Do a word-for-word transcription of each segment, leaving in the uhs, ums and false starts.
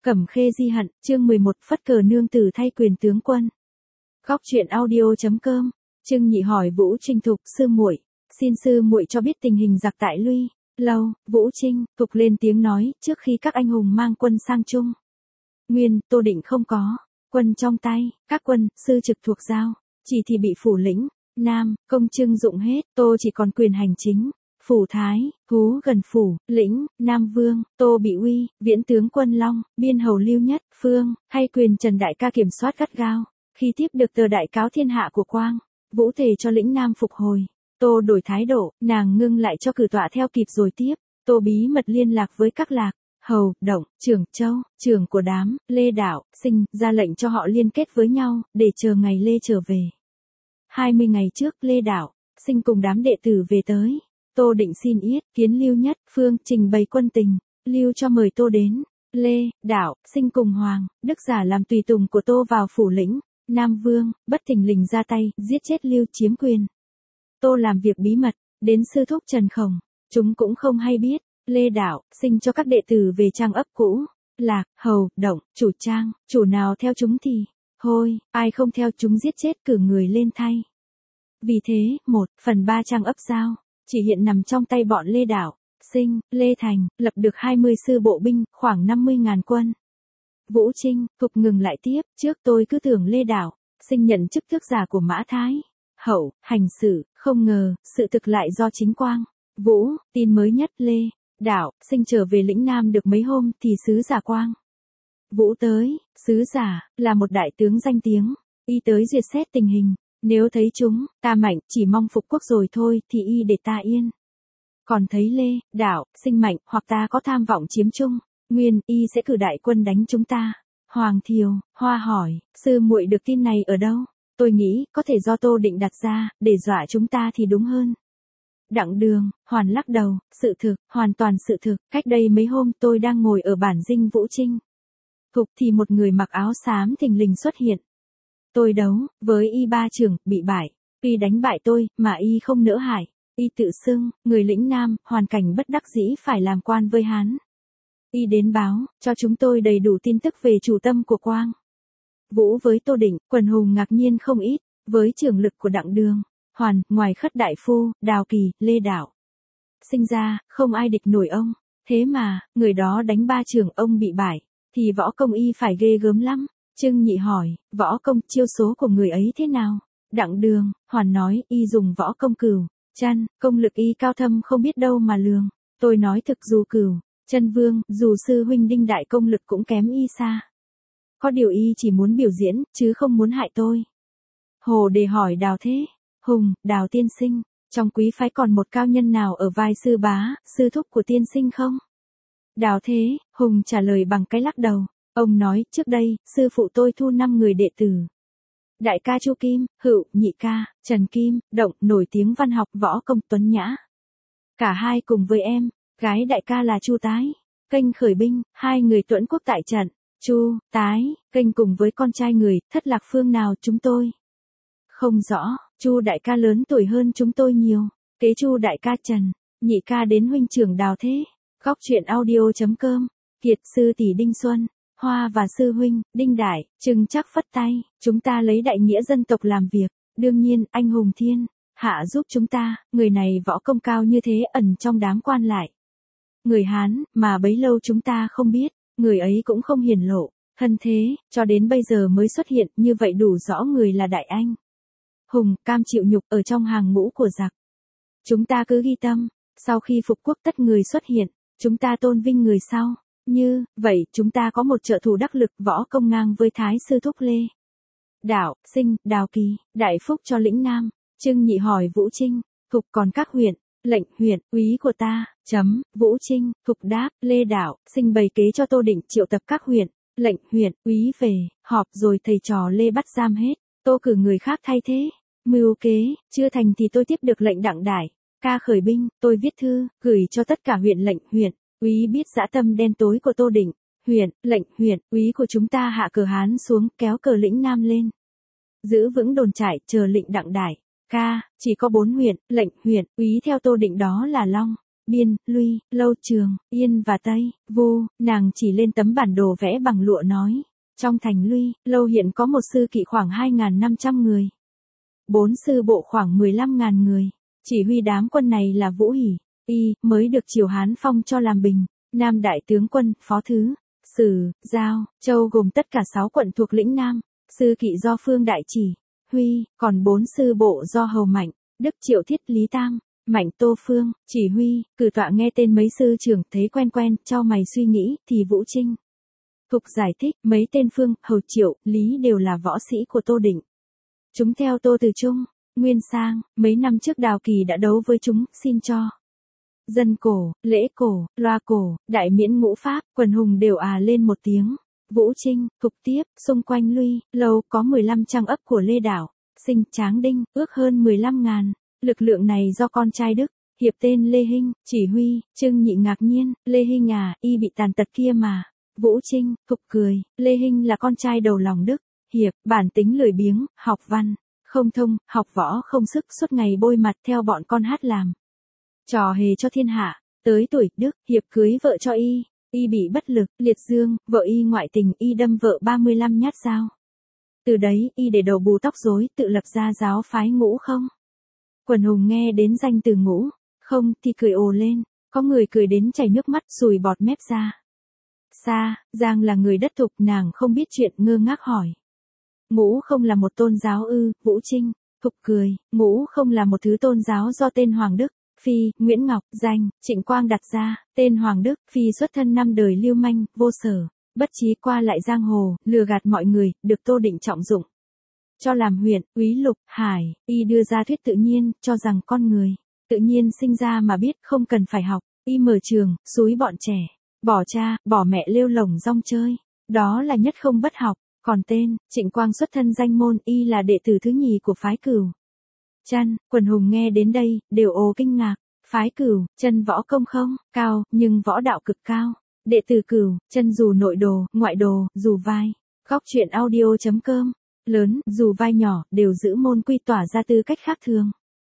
Cẩm Khê Di Hận, chương mười một, phất cờ nương tử thay quyền tướng quân. Góc truyện audio chấm com. Trưng Nhị hỏi Vũ Trinh Thục, sư muội, xin sư muội cho biết tình hình giặc tại Luy Lâu. Vũ Trinh Thục lên tiếng nói, trước khi các anh hùng mang quân sang Trung Nguyên, Tô Định không có quân trong tay, các quân sư trực thuộc giao, chỉ thì bị phủ lĩnh Nam Công trưng dụng hết, Tô chỉ còn quyền hành chính. Phủ Thái, Thú gần phủ, lĩnh, Nam Vương, Tô bị uy, viễn tướng quân Long, biên hầu Lưu Nhất, Phương, hay quyền Trần Đại ca kiểm soát gắt gao. Khi tiếp được tờ đại cáo thiên hạ của Quang, Vũ thề cho lĩnh Nam phục hồi. Tô đổi thái độ, nàng ngưng lại cho cử tọa theo kịp rồi tiếp. Tô bí mật liên lạc với các lạc, hầu, động, trưởng châu, trưởng của đám, Lê Đạo, Sinh, ra lệnh cho họ liên kết với nhau, để chờ ngày Lê trở về. hai mươi ngày trước, Lê Đạo, Sinh cùng đám đệ tử về tới. Tô định xin yết kiến Lưu Nhất, Phương trình bày quân tình, Lưu cho mời Tô đến. Lê, Đạo, Sinh cùng Hoàng, Đức giả làm tùy tùng của Tô vào phủ lĩnh Nam Vương, bất thình lình ra tay, giết chết Lưu chiếm quyền. Tô làm việc bí mật, đến sư thúc Trần Khổng, chúng cũng không hay biết. Lê Đạo, Sinh cho các đệ tử về trang ấp cũ, lạc, hầu, động, chủ trang, chủ nào theo chúng thì, thôi, ai không theo chúng giết chết cử người lên thay. Vì thế, một phần ba trang ấp giao, chỉ hiện nằm trong tay bọn Lê Đạo, Sinh, Lê Thành, lập được hai mươi sư bộ binh, khoảng năm mươi ngàn quân. Vũ Trinh Thục ngừng lại tiếp, trước tôi cứ tưởng Lê Đạo, Sinh nhận chức tước giả của Mã Thái Hậu, hành xử, không ngờ, sự thực lại do chính Quang, Vũ, tin mới nhất Lê Đạo, Sinh trở về lĩnh Nam được mấy hôm thì sứ giả Quang, Vũ tới, sứ giả, là một đại tướng danh tiếng, y tới duyệt xét tình hình. Nếu thấy chúng, ta mạnh, chỉ mong phục quốc rồi thôi, thì y để ta yên. Còn thấy Lê, Đạo, Sinh mạnh, hoặc ta có tham vọng chiếm Trung Nguyên, y sẽ cử đại quân đánh chúng ta. Hoàng Thiều, Hoa hỏi, sư muội được tin này ở đâu? Tôi nghĩ, có thể do Tô Định đặt ra, để dọa chúng ta thì đúng hơn. Đặng Đường, Hoàn lắc đầu, sự thực, hoàn toàn sự thực, cách đây mấy hôm tôi đang ngồi ở bản dinh Vũ Trinh Thục thì một người mặc áo xám thình lình xuất hiện. Tôi đấu với y ba trưởng, bị bại, y đánh bại tôi, mà y không nỡ hại, y tự xưng, người lĩnh Nam, hoàn cảnh bất đắc dĩ phải làm quan với Hán. Y đến báo, cho chúng tôi đầy đủ tin tức về chủ tâm của Quang, Vũ với Tô Định, quần hùng ngạc nhiên không ít, với trưởng lực của Đặng Đường, Hoàn, ngoài Khất Đại Phu, Đào Kỳ, Lê Đạo, Sinh ra, không ai địch nổi ông, thế mà, người đó đánh ba trưởng ông bị bại, thì võ công y phải ghê gớm lắm. Trưng Nhị hỏi, võ công chiêu số của người ấy thế nào? Đặng Đường, Hoàn nói, y dùng võ công cửu chân, công lực y cao thâm không biết đâu mà lường. Tôi nói thực dù cửu chân vương, dù sư huynh Đinh đại công lực cũng kém y xa. Có điều y chỉ muốn biểu diễn, chứ không muốn hại tôi. Hồ Đề hỏi Đào Thế Hùng, Đào tiên sinh, trong quý phái còn một cao nhân nào ở vai sư bá, sư thúc của tiên sinh không? Đào Thế Hùng trả lời bằng cái lắc đầu. Ông nói, trước đây, sư phụ tôi thu năm người đệ tử. Đại ca Chu Kim, Hựu, nhị ca, Trần Kim, Động, nổi tiếng văn học, võ công tuấn nhã. Cả hai cùng với em, gái đại ca là Chu Tái, kênh khởi binh, hai người tuẫn quốc tại trận. Chu Tái, kênh cùng với con trai người, thất lạc phương nào chúng tôi không rõ. Chu đại ca lớn tuổi hơn chúng tôi nhiều. Kế Chu đại ca Trần, nhị ca đến huynh trưởng Đào Thế. Góc truyện audio chấm com. Kiệt sư tỷ Đinh Xuân, Hoa và sư huynh, Đinh Đại, Trừng chắc phất tay, chúng ta lấy đại nghĩa dân tộc làm việc, đương nhiên, anh hùng thiên hạ giúp chúng ta, người này võ công cao như thế ẩn trong đám quan lại. Người Hán, mà bấy lâu chúng ta không biết, người ấy cũng không hiển lộ, thân thế, cho đến bây giờ mới xuất hiện, như vậy đủ rõ người là đại anh hùng, cam chịu nhục ở trong hàng ngũ của giặc. Chúng ta cứ ghi tâm, sau khi phục quốc tất người xuất hiện, chúng ta tôn vinh người sau. Như vậy, chúng ta có một trợ thủ đắc lực võ công ngang với Thái sư thúc Lê Đạo, Sinh, Đào Kỳ, đại phúc cho lĩnh Nam. Trưng Nhị hỏi Vũ Trinh Thục, còn các huyện, lệnh huyện, úy của ta, chấm, Vũ Trinh Thục đáp, Lê Đạo, Sinh bày kế cho Tô Định triệu tập các huyện, lệnh huyện, úy về, họp rồi thầy trò Lê bắt giam hết, Tô cử người khác thay thế, mưu kế, chưa thành thì tôi tiếp được lệnh Đặng Đại ca khởi binh, tôi viết thư, gửi cho tất cả huyện lệnh huyện. Úy biết dã tâm đen tối của Tô Định, huyện, lệnh huyện, úy của chúng ta hạ cờ Hán xuống, kéo cờ lĩnh Nam lên. Giữ vững đồn trại, chờ lệnh Đặng Đại ca, chỉ có bốn huyện, lệnh huyện, úy theo Tô Định đó là Long, Biên, Luy, Lâu, Trường, Yên và Tây, Vu, nàng chỉ lên tấm bản đồ vẽ bằng lụa nói. Trong thành Luy, Lâu hiện có một sư kỵ khoảng hai nghìn năm trăm người. Bốn sư bộ khoảng mười lăm nghìn người. Chỉ huy đám quân này là Vũ Hỉ, y, mới được Triều Hán phong cho làm bình, Nam đại tướng quân, phó thứ, Sử, Giao, Châu gồm tất cả sáu quận thuộc lĩnh Nam, sư kỵ do Phương Đại chỉ, huy, còn bốn sư bộ do Hầu Mạnh, Đức Triệu Thiết Lý Tam, Mạnh Tô Phương, chỉ huy, cử tọa nghe tên mấy sư trưởng thấy quen quen, cho mày suy nghĩ, thì Vũ Trinh. Thục giải thích, mấy tên Phương, Hầu Triệu, Lý đều là võ sĩ của Tô Định. Chúng theo Tô Từ Trung, Nguyên Sang, mấy năm trước Đào Kỳ đã đấu với chúng, xin cho. Dân cổ, lễ cổ, loa cổ, đại miễn ngũ pháp, quần hùng đều à lên một tiếng. Vũ Trinh, Thục tiếp, xung quanh Luy, Lâu có mười lăm trang ấp của Lê Đảo, Sinh, Tráng Đinh, ước hơn mười lăm ngàn. Lực lượng này do con trai Đức, Hiệp tên Lê Hinh, chỉ huy, Trương Nhị ngạc nhiên, Lê Hinh à, y bị tàn tật kia mà. Vũ Trinh, Thục cười, Lê Hinh là con trai đầu lòng Đức, Hiệp, bản tính lười biếng, học văn, không thông, học võ không sức, suốt ngày bôi mặt theo bọn con hát làm. Trò hề cho thiên hạ, tới tuổi Đức, Hiệp cưới vợ cho y, y bị bất lực, liệt dương, vợ y ngoại tình, y đâm vợ ba mươi lăm nhát dao. Từ đấy, y để đầu bù tóc rối, tự lập ra giáo phái Ngũ Không. Quần hùng nghe đến danh từ Ngũ Không thì cười ồ lên, có người cười đến chảy nước mắt, sùi bọt mép ra. Sa, Giang là người đất Thục, nàng không biết chuyện, ngơ ngác hỏi. Ngũ Không là một tôn giáo ư? Vũ Trinh, Thục cười, Ngũ Không là một thứ tôn giáo do tên Hoàng Đức, Phi, Nguyễn Ngọc, danh, Trịnh Quang đặt ra. Tên Hoàng Đức, Phi xuất thân năm đời lưu manh, vô sở, bất trí, qua lại giang hồ, lừa gạt mọi người, được Tô Định trọng dụng. Cho làm huyện, úy Lục, Hải, y đưa ra thuyết tự nhiên, cho rằng con người, tự nhiên sinh ra mà biết, không cần phải học, y mở trường, xúi bọn trẻ, bỏ cha, bỏ mẹ lêu lổng rong chơi, đó là nhất không bất học. Còn tên, Trịnh Quang xuất thân danh môn, y là đệ tử thứ nhì của phái Cửu Chân. Quần hùng nghe đến đây, đều ồ kinh ngạc. Phái Cửu Chân võ công không cao, nhưng võ đạo cực cao. Đệ tử Cửu Chân dù nội đồ, ngoại đồ, dù vai. Góc truyện audio chấm com. Lớn, dù vai nhỏ, đều giữ môn quy, tỏa ra tư cách khác thường.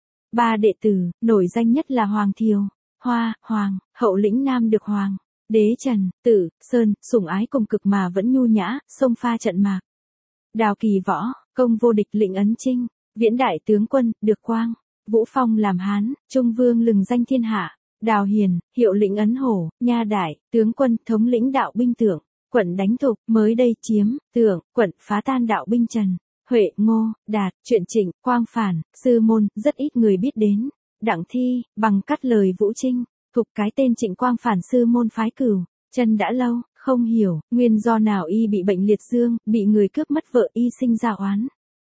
Ba đệ tử, nổi danh nhất là Hoàng Thiều, Hoa, Hoàng, hậu lĩnh Nam được Hoàng Đế Trần, Tử, Sơn, sủng ái cùng cực mà vẫn nhu nhã, xông pha trận mạc. Đào Kỳ võ, công vô địch, lĩnh ấn Trinh, Viễn đại tướng quân, được Quang, Vũ Phong làm Hán, Trung Vương lừng danh thiên hạ. Đào Hiền, hiệu lĩnh ấn Hổ, Nha đại, tướng quân, thống lĩnh đạo binh Tưởng, quận đánh Thục, mới đây chiếm, Tưởng, quận phá tan đạo binh Trần, Huệ, Ngô, Đạt, chuyện Trịnh, Quang phản, sư môn, rất ít người biết đến. Đặng Thi, bằng cắt lời Vũ Trinh. Thục cái tên Trịnh Quang phản sư môn phái Cửu Chân đã lâu, không hiểu, nguyên do nào y bị bệnh liệt dương, bị người cướp mất vợ, y sinh ra oán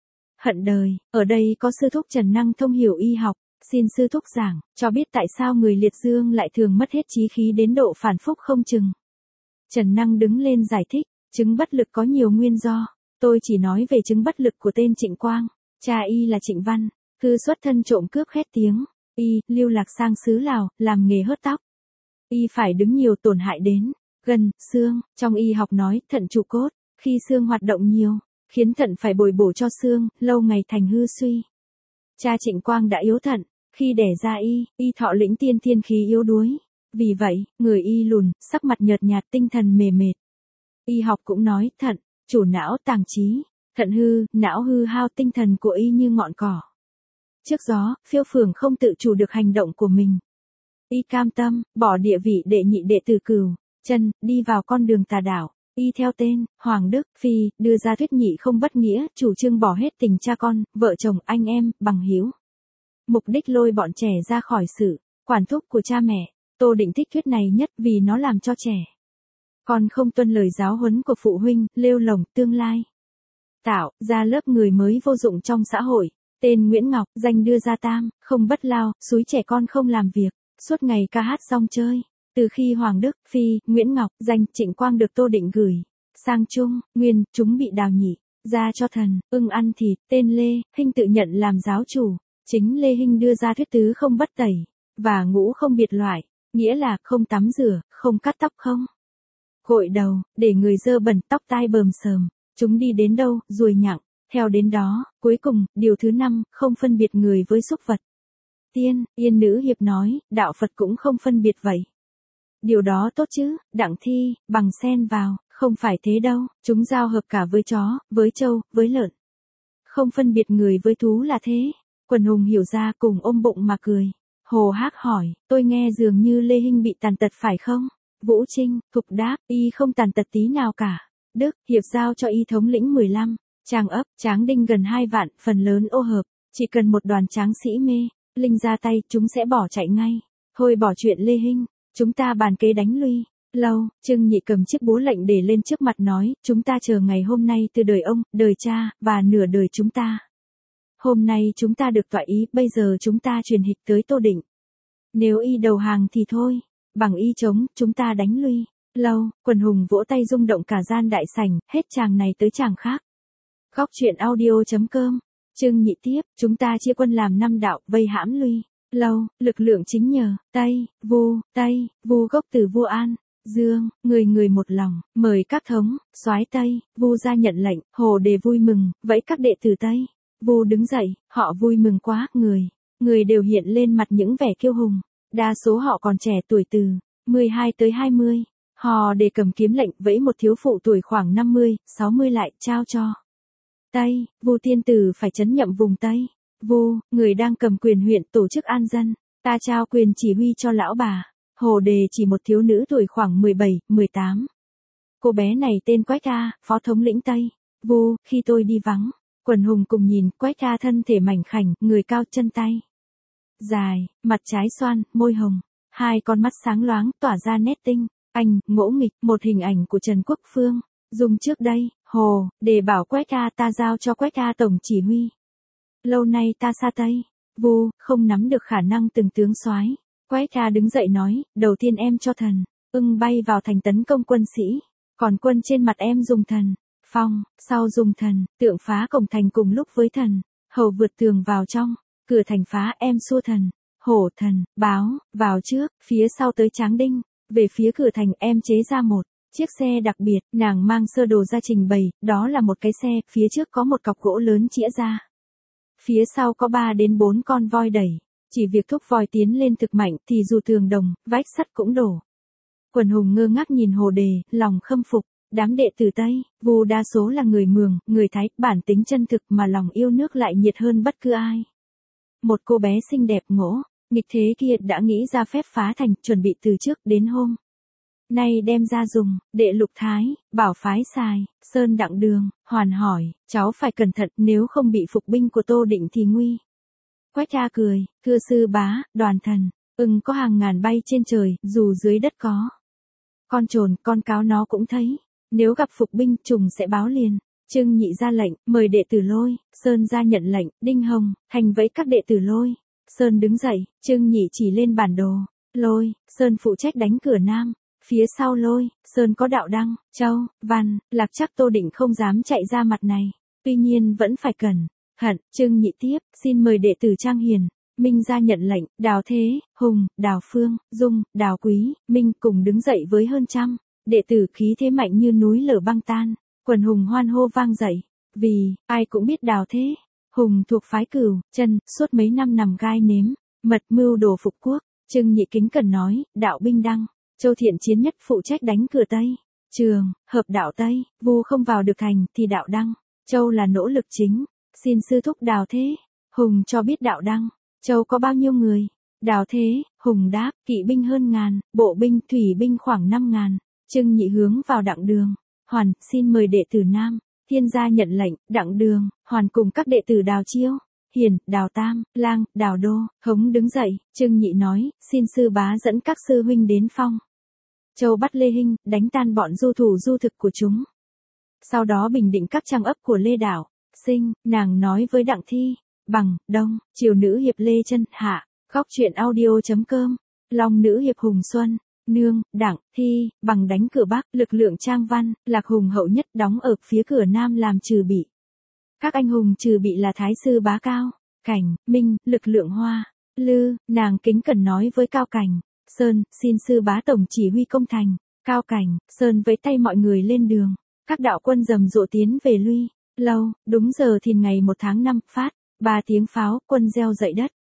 hận đời. Ở đây có sư thúc Trần Năng thông hiểu y học, xin sư thúc giảng, cho biết tại sao người liệt dương lại thường mất hết chí khí đến độ phản phúc không chừng. Trần Năng đứng lên giải thích, chứng bất lực có nhiều nguyên do, tôi chỉ nói về chứng bất lực của tên Trịnh Quang. Cha y là Trịnh Văn, cư xuất thân trộm cướp khét tiếng. Y, lưu lạc sang xứ Lào, làm nghề hớt tóc. Y phải đứng nhiều, tổn hại đến gân, xương, trong y học nói, thận trụ cốt, khi xương hoạt động nhiều, khiến thận phải bồi bổ cho xương, lâu ngày thành hư suy. Cha Trịnh Quang đã yếu thận, khi đẻ ra y, y thọ lĩnh tiên thiên khí yếu đuối. Vì vậy, người y lùn, sắc mặt nhợt nhạt, tinh thần mề mệt. Y học cũng nói, thận, chủ não tàng trí, thận hư, não hư hao, tinh thần của y như ngọn cỏ trước gió, phiêu phường không tự chủ được hành động của mình. Y cam tâm, bỏ địa vị đệ nhị đệ tử Cửu Chân, đi vào con đường tà đạo. Y theo tên, Hoàng Đức, Phi, đưa ra thuyết nhị không bất nghĩa, chủ trương bỏ hết tình cha con, vợ chồng, anh em, bằng hữu. Mục đích lôi bọn trẻ ra khỏi sự quản thúc của cha mẹ. Tô Định thích thuyết này nhất vì nó làm cho trẻ con không tuân lời giáo huấn của phụ huynh, lêu lổng tương lai tạo ra lớp người mới vô dụng trong xã hội. Tên Nguyễn Ngọc, danh đưa ra Tam, không bất lao, xúi trẻ con không làm việc, suốt ngày ca hát rong chơi. Từ khi Hoàng Đức, Phi, Nguyễn Ngọc, danh Trịnh Quang được Tô Định gửi sang Trung, Nguyên, chúng bị đào nhị ra cho thần, ưng ăn thịt. Tên Lê Hinh tự nhận làm giáo chủ. Chính Lê Hinh đưa ra thuyết tứ không bất tẩy, và ngũ không biệt loại, nghĩa là không tắm rửa, không cắt tóc, không gội đầu, để người dơ bẩn, tóc tai bờm sờm. Chúng đi đến đâu, ruồi nhặng theo đến đó. Cuối cùng, điều thứ năm, không phân biệt người với súc vật. Tiên, Yên nữ hiệp nói, đạo Phật cũng không phân biệt vậy. Điều đó tốt chứ, Đặng Thi, bằng xen vào, không phải thế đâu, chúng giao hợp cả với chó, với trâu, với lợn. Không phân biệt người với thú là thế. Quần hùng hiểu ra cùng ôm bụng mà cười. Hồ Hác hỏi, tôi nghe dường như Lê Hinh bị tàn tật phải không? Vũ Trinh, Thục đáp, y không tàn tật tí nào cả. Đức, hiệp giao cho y thống lĩnh mười lăm, Tràng ấp, Tráng Đinh gần hai vạn, phần lớn ô hợp. Chỉ cần một đoàn tráng sĩ mê, Linh ra tay, chúng sẽ bỏ chạy ngay. Thôi bỏ chuyện Lê Hinh, chúng ta bàn kế đánh lui. Lâu, Trương Nhị cầm chiếc búa lệnh để lên trước mặt nói, chúng ta chờ ngày hôm nay từ đời ông, đời cha, và nửa đời chúng ta. Hôm nay chúng ta được tọa ý, bây giờ chúng ta truyền hịch tới Tô Định. Nếu y đầu hàng thì thôi, bằng y chống, chúng ta đánh lui. Lâu, quần hùng vỗ tay rung động cả gian đại sảnh, hết chàng này tới chàng khác. Góc truyện audio chấm com, Trương Nhị tiếp, chúng ta chia quân làm năm đạo, vây hãm lui. Lâu, lực lượng chính nhờ, Tây, Vu, Tây, Vu gốc từ Vua An, Dương, người người một lòng, mời các thống, soái Tây, Vu ra nhận lệnh, Hồ Đề vui mừng, vẫy các đệ tử Tây. Vu đứng dậy, họ vui mừng quá, người, người đều hiện lên mặt những vẻ kiêu hùng. Đa số họ còn trẻ tuổi từ mười hai tới hai mươi. Họ Đề cầm kiếm lệnh vẫy một thiếu phụ tuổi khoảng năm mươi, sáu mươi lại, trao cho Tây, Vu tiên tử phải trấn nhậm vùng Tây. Vu, người đang cầm quyền huyện tổ chức an dân, ta trao quyền chỉ huy cho lão bà. Hồ Đề chỉ một thiếu nữ tuổi khoảng mười bảy, mười tám. Cô bé này tên Quách A, phó thống lĩnh Tây. Vu, khi tôi đi vắng, quần hùng cùng nhìn, Quách A thân thể mảnh khảnh, người cao chân tay dài, mặt trái xoan, môi hồng, hai con mắt sáng loáng tỏa ra nét tinh anh, ngỗ nghịch, một hình ảnh của Trần Quốc Phương. Dùng trước đây, Hồ Đề bảo Quách A ta giao cho Quách A tổng chỉ huy. Lâu nay ta xa Tây, Vu không nắm được khả năng từng tướng soái. Quách A đứng dậy nói, đầu tiên em cho thần ưng bay vào thành tấn công quân sĩ, còn quân trên mặt em dùng thần phong, sau dùng thần tượng phá cổng thành cùng lúc với thần hầu vượt tường vào trong, cửa thành phá em xua thần hổ thần báo vào trước, phía sau tới Tráng Đinh, về phía cửa thành em chế ra một chiếc xe đặc biệt, nàng mang sơ đồ ra trình bày, đó là một cái xe, phía trước có một cọc gỗ lớn chĩa ra, phía sau có ba đến bốn con voi đẩy. Chỉ việc thúc voi tiến lên thực mạnh thì dù tường đồng, vách sắt cũng đổ. Quần hùng ngơ ngác nhìn Hồ Đề, lòng khâm phục. Đám đệ tử Tây, Vu đa số là người Mường, người Thái, bản tính chân thực mà lòng yêu nước lại nhiệt hơn bất cứ ai. Một cô bé xinh đẹp ngỗ, nghịch thế kia đã nghĩ ra phép phá thành, chuẩn bị từ trước đến hôm nay đem ra dùng. Đệ Lục Thái, bảo phái xài, Sơn Đặng Đường, hoàn hỏi, cháu phải cẩn thận, nếu không bị phục binh của Tô Định thì nguy. Quách A cười, thưa sư bá, đoàn thần, ưng có hàng ngàn bay trên trời, dù dưới đất có con trồn, con cáo nó cũng thấy. Nếu gặp phục binh, trùng sẽ báo liền. Trương Nhị ra lệnh, mời đệ tử Lôi. Sơn ra nhận lệnh, Đinh Hồng, Thành vẫy các đệ tử Lôi. Sơn đứng dậy, Trương Nhị chỉ lên bản đồ. Lôi, Sơn phụ trách đánh cửa Nam. Phía sau Lôi, Sơn có Đạo Đăng, Châu, Văn, Lạc, chắc Tô Định không dám chạy ra mặt này. Tuy nhiên vẫn phải cẩn thận. Trương Nhị tiếp, xin mời đệ tử Trang Hiền, Minh ra nhận lệnh. Đào Thế, Hùng, Đào Phương, Dung, Đào Quý, Minh cùng đứng dậy với hơn trăm đệ tử, khí thế mạnh như núi lở băng tan. Quần hùng hoan hô vang dậy, vì ai cũng biết Đào Thế Hùng thuộc phái Cửu Chân, suốt mấy năm nằm gai nếm mật mưu đồ phục quốc. Trương Nhị kính cẩn nói, đạo binh Đăng, Châu Thiện chiến nhất phụ trách đánh cửa Tây Trường, hợp đạo Tây. Vu không vào được thành thì đạo Đăng, Châu là nỗ lực chính. Xin sư thúc Đào Thế Hùng cho biết đạo Đăng, Châu có bao nhiêu người. Đào Thế Hùng đáp, kỵ binh hơn ngàn, bộ binh thủy binh khoảng năm ngàn. Trương Nhị hướng vào Đặng Đường, Hoàn, xin mời đệ tử Nam. Thiên gia nhận lệnh, Đặng Đường, Hoàn cùng các đệ tử Đào Chiêu, Hiền, Đào Tam, Lang, Đào Đô, Hống đứng dậy. Trương Nhị nói, xin sư bá dẫn các sư huynh đến phong Châu bắt Lê Hinh, đánh tan bọn du thủ du thực của chúng. Sau đó bình định các trang ấp của Lê Đảo, Sinh. Nàng nói với Đặng Thi, bằng, đông, triều nữ hiệp Lê Chân, hạ. Góc truyện audio chấm com, Long nữ hiệp Hùng Xuân, Nương, Đặng, Thi, bằng đánh cửa Bắc. Lực lượng Trang Văn, Lạc hùng hậu nhất đóng ở phía cửa Nam làm trừ bị. Các anh hùng trừ bị là Thái sư Bá Cao Cảnh, Minh. Lực lượng Hoa Lư, nàng kính cẩn nói với Cao Cảnh, Sơn, xin sư bá tổng chỉ huy công thành. Cao Cảnh, Sơn với tay mọi người lên đường. Các đạo quân rầm rộ tiến về lui. Lâu, đúng giờ thìn ngày một tháng năm, phát ba tiếng pháo, quân reo dậy đất.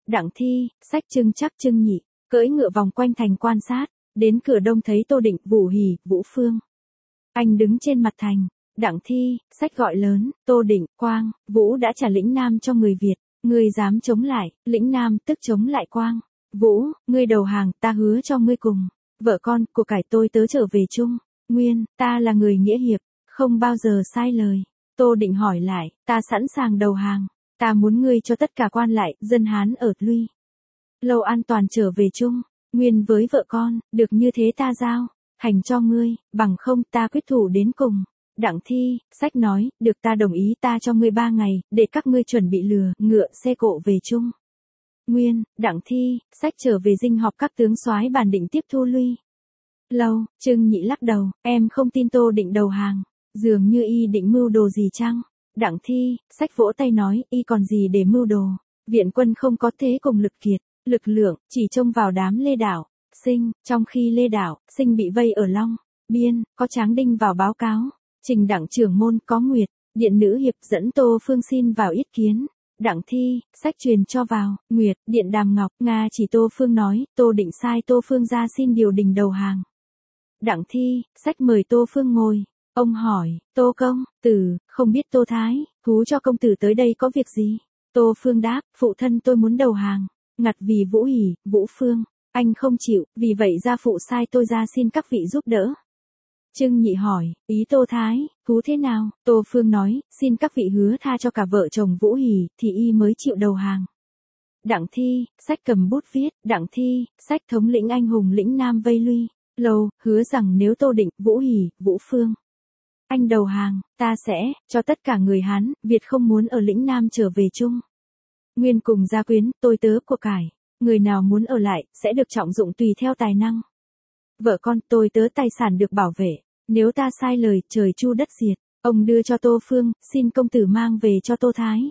Đặng Thi, sách Trưng Trắc Trưng Nhị, cưỡi ngựa vòng quanh thành quan sát, đến cửa đông thấy Tô Định, Vũ Hỉ, Vũ Phương. Anh đứng trên mặt thành, Đặng Thi, sách gọi lớn, Tô Định, Quang, Vũ đã trả lĩnh Nam cho người Việt, ngươi dám chống lại, lĩnh Nam tức chống lại Quang. Vũ, ngươi đầu hàng, ta hứa cho ngươi cùng vợ con, của cải tôi tớ trở về chung. Nguyên, ta là người nghĩa hiệp, không bao giờ sai lời. Tô Định hỏi lại, ta sẵn sàng đầu hàng, ta muốn ngươi cho tất cả quan lại, dân Hán ở Luy Lâu an toàn trở về chung. Nguyên với vợ con, được như thế ta giao hành cho ngươi, bằng không ta quyết thủ đến cùng. Đặng Thi, sách nói, được ta đồng ý, ta cho ngươi ba ngày, để các ngươi chuẩn bị lừa, ngựa, xe cộ về chung. Nguyên, Đặng Thi, sách trở về dinh họp các tướng soái bàn định tiếp thu Luy Lâu. Trương Nhị lắc đầu, em không tin Tô Định đầu hàng, dường như y định mưu đồ gì chăng? Đặng Thi, sách vỗ tay nói, y còn gì để mưu đồ, viện quân không có thế cùng lực kiệt, lực lượng, chỉ trông vào đám Lê Đảo, Sinh, trong khi Lê Đảo, Sinh bị vây ở Long Biên, có Tráng Đinh vào báo cáo, Trình Đặng trưởng môn có Nguyệt, Điện Nữ Hiệp dẫn Tô Phương xin vào yết kiến. Đặng Thi, sách truyền cho vào, Nguyệt, Điện Đàm Ngọc, Nga chỉ Tô Phương nói, Tô Định sai Tô Phương ra xin điều đình đầu hàng. Đặng Thi, sách mời Tô Phương ngồi, ông hỏi, Tô công tử, không biết Tô Thái, thú cho công tử tới đây có việc gì? Tô Phương đáp, phụ thân tôi muốn đầu hàng, ngặt vì Vũ Hỉ, Vũ Phương, anh không chịu, vì vậy gia phụ sai tôi ra xin các vị giúp đỡ. Trương Nhị hỏi, ý Tô Thái, thú thế nào? Tô Phương nói, xin các vị hứa tha cho cả vợ chồng Vũ Hỉ, thì y mới chịu đầu hàng. Đặng Thi, sách cầm bút viết, Đặng Thi, sách thống lĩnh anh hùng lĩnh Nam vây Luy Lâu, hứa rằng nếu Tô Định, Vũ Hỉ, Vũ Phương, anh đầu hàng, ta sẽ, cho tất cả người Hán, Việt không muốn ở lĩnh Nam trở về chung. Nguyên cùng gia quyến, tôi tớ của cải, người nào muốn ở lại, sẽ được trọng dụng tùy theo tài năng. Vợ con, tôi tớ tài sản được bảo vệ, nếu ta sai lời, trời chu đất diệt. Ông đưa cho Tô Phương, xin công tử mang về cho Tô Thái.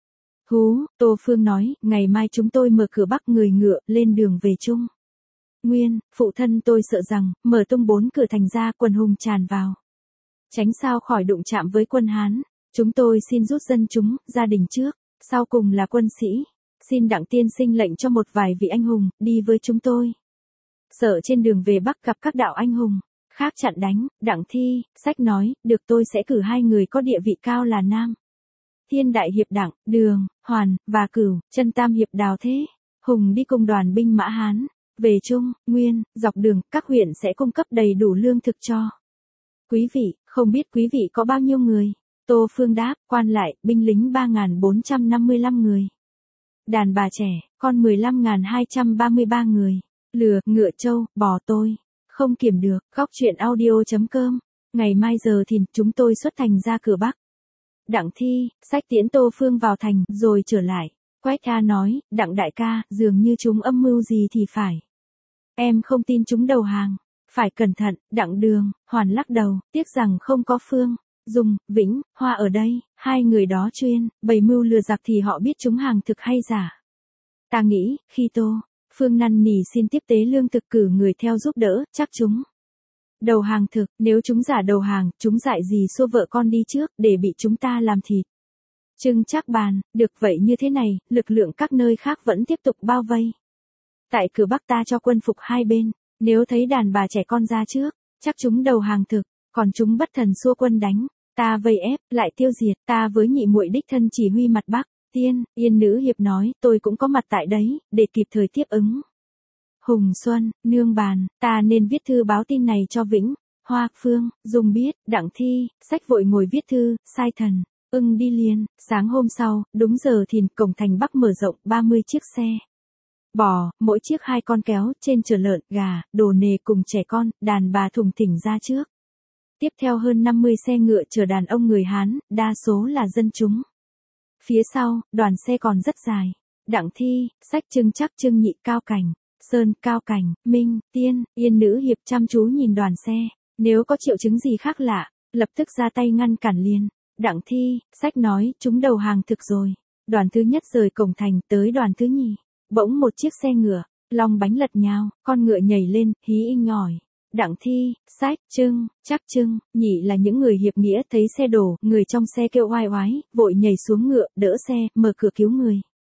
Hú, Tô Phương nói, ngày mai chúng tôi mở cửa bắc người ngựa, lên đường về chung. Nguyên, phụ thân tôi sợ rằng, mở tung bốn cửa thành ra quần hùng tràn vào. Tránh sao khỏi đụng chạm với quân Hán, chúng tôi xin rút dân chúng, gia đình trước, sau cùng là quân sĩ. Xin Đặng tiên sinh lệnh cho một vài vị anh hùng, đi với chúng tôi. Sợ trên đường về Bắc gặp các đạo anh hùng khác chặn đánh. Đặng Thi, sách nói, được tôi sẽ cử hai người có địa vị cao là Nam Thiên Đại Hiệp Đặng, Đường, Hoàn, và Cửu, chân Tam Hiệp Đào Thế Hùng đi cùng đoàn binh mã Hán, về chung. Nguyên, dọc đường, các huyện sẽ cung cấp đầy đủ lương thực cho quý vị, không biết quý vị có bao nhiêu người? Tô Phương đáp, quan lại, binh lính ba nghìn bốn trăm năm mươi lăm người. Đàn bà trẻ, con mười lăm nghìn hai trăm ba mươi ba người. Lừa, ngựa trâu, bò tôi không kiểm được. Góc truyện audio chấm com. Ngày mai giờ thìn, chúng tôi xuất thành ra cửa Bắc. Đặng Thi, sách tiễn Tô Phương vào thành, rồi trở lại. Quách A nói, Đặng đại ca, dường như chúng âm mưu gì thì phải. Em không tin chúng đầu hàng. Phải cẩn thận. Đặng Đường, Hoàn lắc đầu, tiếc rằng không có Phương Dung, Vĩnh, Hoa ở đây, hai người đó chuyên bày mưu lừa giặc thì họ biết chúng hàng thực hay giả. Ta nghĩ, khi Tô Phương năn nỉ xin tiếp tế lương thực cử người theo giúp đỡ, chắc chúng đầu hàng thực. Nếu chúng giả đầu hàng, chúng dại gì xua vợ con đi trước, để bị chúng ta làm thịt. Trưng Trắc bàn, được vậy như thế này, lực lượng các nơi khác vẫn tiếp tục bao vây. Tại cửa Bắc ta cho quân phục hai bên, nếu thấy đàn bà trẻ con ra trước, chắc chúng đầu hàng thực, còn chúng bất thần xua quân đánh, ta vây ép, lại tiêu diệt. Ta với nhị muội đích thân chỉ huy mặt Bắc. Tiên, Yên Nữ Hiệp nói, tôi cũng có mặt tại đấy, để kịp thời tiếp ứng. Hùng Xuân, Nương Bàn, ta nên viết thư báo tin này cho Vĩnh, Hoa, Phương, Dung biết. Đặng Thi, sách vội ngồi viết thư, sai thần, ưng đi liền. Sáng hôm sau, đúng giờ thìn, cổng thành Bắc mở rộng, ba mươi chiếc xe bò, mỗi chiếc hai con kéo, trên chở lợn, gà, đồ nề cùng trẻ con, đàn bà thùng thỉnh ra trước. Tiếp theo hơn năm mươi xe ngựa chở đàn ông người Hán, đa số là dân chúng. Phía sau, đoàn xe còn rất dài. Đặng Thi, sách Trưng Trắc Trưng Nhị, Cao Cảnh, Sơn, Cao Cảnh, Minh, Tiên, Yên Nữ Hiệp chăm chú nhìn đoàn xe. Nếu có triệu chứng gì khác lạ, lập tức ra tay ngăn cản liền. Đặng Thi, sách nói, chúng đầu hàng thực rồi. Đoàn thứ nhất rời cổng thành, tới đoàn thứ nhì. Bỗng một chiếc xe ngựa, long bánh lật nhào, con ngựa nhảy lên, hí inh ỏi. Đặng Thi, sách, Trưng, Trắc Trưng, Nhị là những người hiệp nghĩa, thấy xe đổ, người trong xe kêu oai oái, vội nhảy xuống ngựa, đỡ xe, mở cửa cứu người.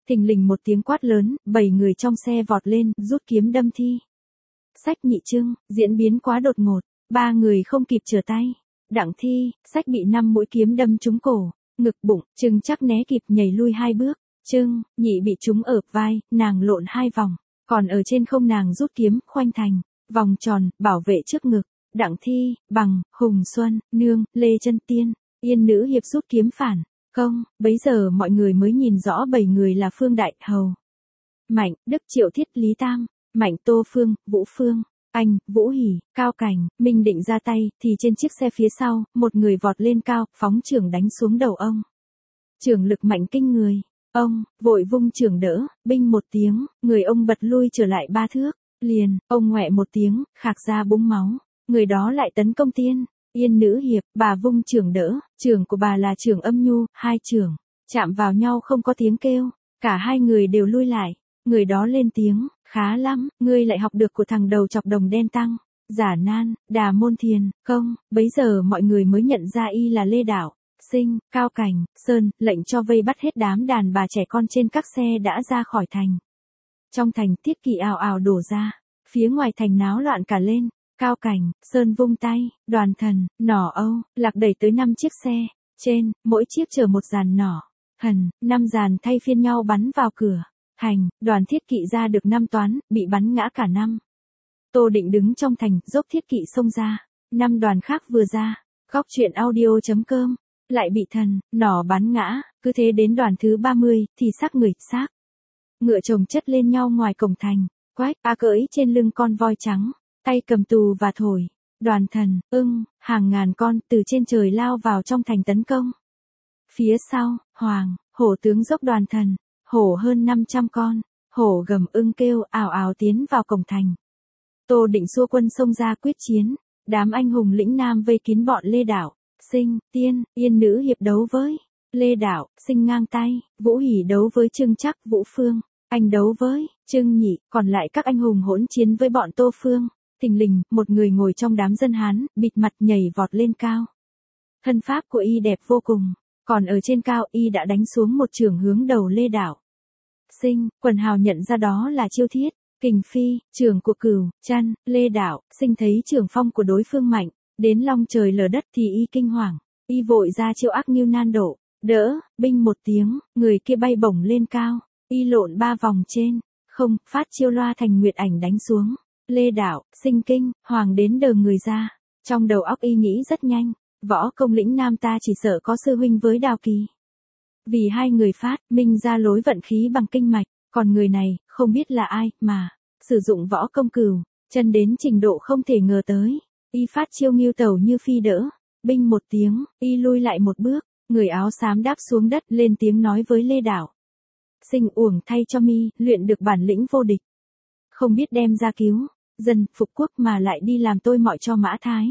Thình lình một tiếng quát lớn, bảy người trong xe vọt lên, rút kiếm đâm Thi. Sách nhị trương, diễn biến quá đột ngột, ba người không kịp trở tay. Đặng Thi, Sách bị năm mũi kiếm đâm trúng cổ, ngực bụng, Trương chắc né kịp nhảy lui hai bước. Trương, Nhị bị trúng ở vai, nàng lộn hai vòng, còn ở trên không nàng rút kiếm, khoanh thành, vòng tròn, bảo vệ trước ngực. Đặng Thi, Bằng, Hùng Xuân, Nương, Lê Chân Tiên, Yên Nữ hiệp rút kiếm phản, công, bấy giờ mọi người mới nhìn rõ bảy người là Phương Đại Hầu, Mạnh, Đức Triệu Thiết Lý Tam, Mạnh Tô Phương, Vũ Phương, Anh, Vũ Hỉ, Cao Cảnh, Minh định ra tay, thì trên chiếc xe phía sau, một người vọt lên cao, phóng chưởng đánh xuống đầu ông. Chưởng lực mạnh kinh người, ông, vội vung chưởng đỡ, binh một tiếng, người ông bật lui trở lại ba thước, liền, ông ngoẹ một tiếng, khạc ra búng máu, người đó lại tấn công Tiên. Yên Nữ hiệp, bà vung chưởng đỡ, chưởng của bà là chưởng âm nhu, hai chưởng chạm vào nhau không có tiếng kêu, cả hai người đều lui lại, người đó lên tiếng, khá lắm, ngươi lại học được của thằng đầu chọc đồng đen Tăng, Giả Nan, Đà Môn Thiền, công, bấy giờ mọi người mới nhận ra y là Lê Đạo, Sinh, Cao Cảnh, Sơn, lệnh cho vây bắt hết đám đàn bà trẻ con trên các xe đã ra khỏi thành. Trong thành Tiết Kỵ ào ào đổ ra, phía ngoài thành náo loạn cả lên. Cao Cảnh, Sơn vung tay, Đoàn Thần, Nỏ Âu, Lạc đẩy tới năm chiếc xe, trên, mỗi chiếc chở một dàn nỏ, Hần, năm dàn thay phiên nhau bắn vào cửa, thành, đoàn Thiết Kỵ ra được năm toán, bị bắn ngã cả năm. Tô Định đứng trong thành, dốc Thiết Kỵ xông ra, năm đoàn khác vừa ra, góc truyện audio.com, lại bị thần, nỏ bắn ngã, cứ thế đến đoàn thứ ba mươi, thì xác người, xác. Ngựa chồng chất lên nhau ngoài cổng thành, Quách, A cưỡi trên lưng con voi trắng. Tay cầm tù và thổi, Đoàn Thần, Ưng, hàng ngàn con từ trên trời lao vào trong thành tấn công. Phía sau, Hoàng, hổ tướng dốc Đoàn Thần, hổ hơn năm trăm con, hổ gầm ưng kêu ào ào tiến vào cổng thành. Tô Định xua quân xông ra quyết chiến, đám anh hùng lĩnh nam vây kín bọn Lê Đạo, Sinh, Tiên, Yên Nữ hiệp đấu với Lê Đạo, Sinh ngang tay, Vũ Hỉ đấu với Trương Chắc, Vũ Phương, Anh đấu với Trương Nhị, còn lại các anh hùng hỗn chiến với bọn Tô Phương. Thình lình, một người ngồi trong đám dân Hán, bịt mặt nhảy vọt lên cao. Thân pháp của y đẹp vô cùng, còn ở trên cao y đã đánh xuống một chưởng hướng đầu Lê Đạo. Sinh, quần hào nhận ra đó là chiêu thiết, kình phi, chưởng của Cửu, Chân, Lê Đạo, Sinh thấy chưởng phong của đối phương mạnh, đến long trời lở đất thì y kinh hoàng, y vội ra chiêu ác nghiêu nan độ, đỡ, binh một tiếng, người kia bay bổng lên cao, y lộn ba vòng trên, không, phát chiêu loa thành nguyệt ảnh đánh xuống. Lê Đạo, Sinh kinh, hoàng đến đờ người ra, trong đầu óc y nghĩ rất nhanh, võ công lĩnh nam ta chỉ sợ có sư huynh với Đào Kỳ. Vì hai người phát, minh ra lối vận khí bằng kinh mạch, còn người này, không biết là ai, mà, sử dụng võ công Cửu, Chân đến trình độ không thể ngờ tới, y phát chiêu nghiêu tẩu như phi đỡ, binh một tiếng, y lui lại một bước, người áo xám đáp xuống đất lên tiếng nói với Lê Đạo. Sinh uổng thay cho mi, luyện được bản lĩnh vô địch. Không biết đem ra cứu dân, phục quốc mà lại đi làm tôi mọi cho Mã Thái.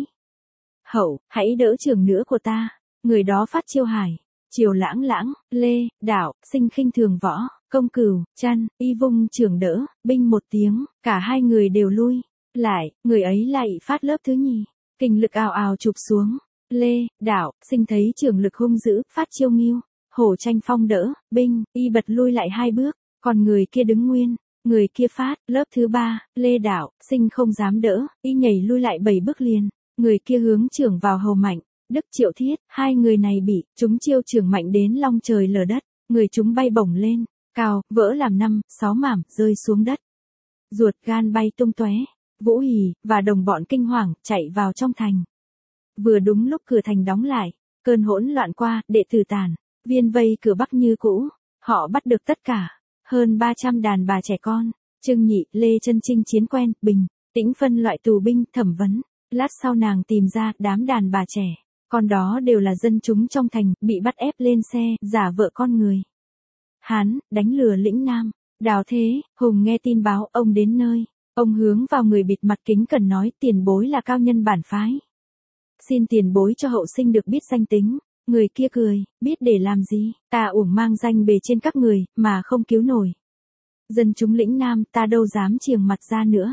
Hậu, hãy đỡ chưởng nữa của ta. Người đó phát chiêu hải, chiều lãng lãng, Lê, Đạo, Sinh khinh thường võ, công Cửu, Chân, y vung chưởng đỡ, binh một tiếng, cả hai người đều lui. Lại, người ấy lại phát lớp thứ nhì, kình lực ào ào chụp xuống. Lê, Đạo, Sinh thấy chưởng lực hung dữ, phát chiêu nghiêu, hổ tranh phong đỡ, binh, y bật lui lại hai bước, còn người kia đứng nguyên. Người kia phát, lớp thứ ba, Lê Đạo, Sinh không dám đỡ, y nhảy lui lại bảy bước liền, người kia hướng chưởng vào hầu Mạnh, Đức Triệu Thiết, hai người này bị, chúng chiêu chưởng mạnh đến long trời lở đất, người chúng bay bổng lên, cao, vỡ làm năm, sáu mảm, rơi xuống đất. Ruột gan bay tung tóe, Vũ Hỉ, và đồng bọn kinh hoàng, chạy vào trong thành. Vừa đúng lúc cửa thành đóng lại, cơn hỗn loạn qua, đệ tử tàn, viên vây cửa Bắc như cũ, họ bắt được tất cả. Hơn ba trăm đàn bà trẻ con, Trương Nhị, Lê Chân Trinh chiến quen, bình, tĩnh phân loại tù binh, thẩm vấn. Lát sau nàng tìm ra đám đàn bà trẻ, còn đó đều là dân chúng trong thành, bị bắt ép lên xe, giả vợ con người. Hán, đánh lừa lĩnh Nam, Đào Thế, Hùng nghe tin báo ông đến nơi, ông hướng vào người bịt mặt kính cẩn nói tiền bối là cao nhân bản phái. Xin tiền bối cho hậu sinh được biết danh tính. Người kia cười, biết để làm gì, ta uổng mang danh bề trên các người, mà không cứu nổi. Dân chúng lĩnh Nam, ta đâu dám chiềng mặt ra nữa.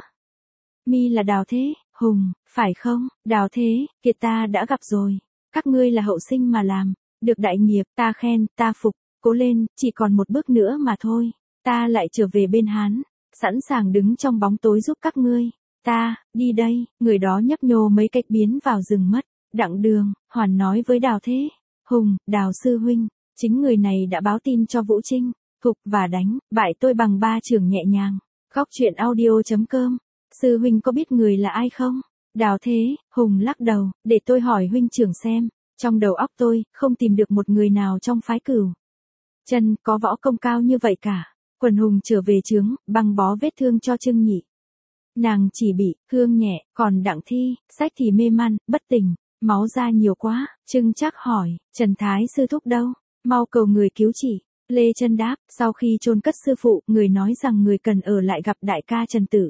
Mi là Đào Thế, Hùng, phải không, Đào Thế, kiệt ta đã gặp rồi. Các ngươi là hậu sinh mà làm, được đại nghiệp, ta khen, ta phục, cố lên, chỉ còn một bước nữa mà thôi. Ta lại trở về bên Hán, sẵn sàng đứng trong bóng tối giúp các ngươi. Ta, đi đây, người đó nhấp nhô mấy cách biến vào rừng mất. Đặng Đường, Hoàn nói với Đào Thế. Hùng, Đào sư huynh, chính người này đã báo tin cho Vũ Trinh, thục và đánh, bại tôi bằng ba chưởng nhẹ nhàng. Góc truyện audio.com. Sư huynh có biết người là ai không? Đào Thế, Hùng lắc đầu, để tôi hỏi huynh trưởng xem. Trong đầu óc tôi, không tìm được một người nào trong phái Cửu Chân có võ công cao như vậy cả. Quần Hùng trở về trướng, băng bó vết thương cho Trương Nhị. Nàng chỉ bị thương nhẹ, còn Đặng Thi, Sách thì mê man, bất tỉnh, máu ra nhiều quá. Trương Trác hỏi, Trần Thái sư thúc đâu? Mau cầu người cứu chỉ. Lê Chân đáp, sau khi chôn cất sư phụ, người nói rằng người cần ở lại gặp đại ca Trần Tử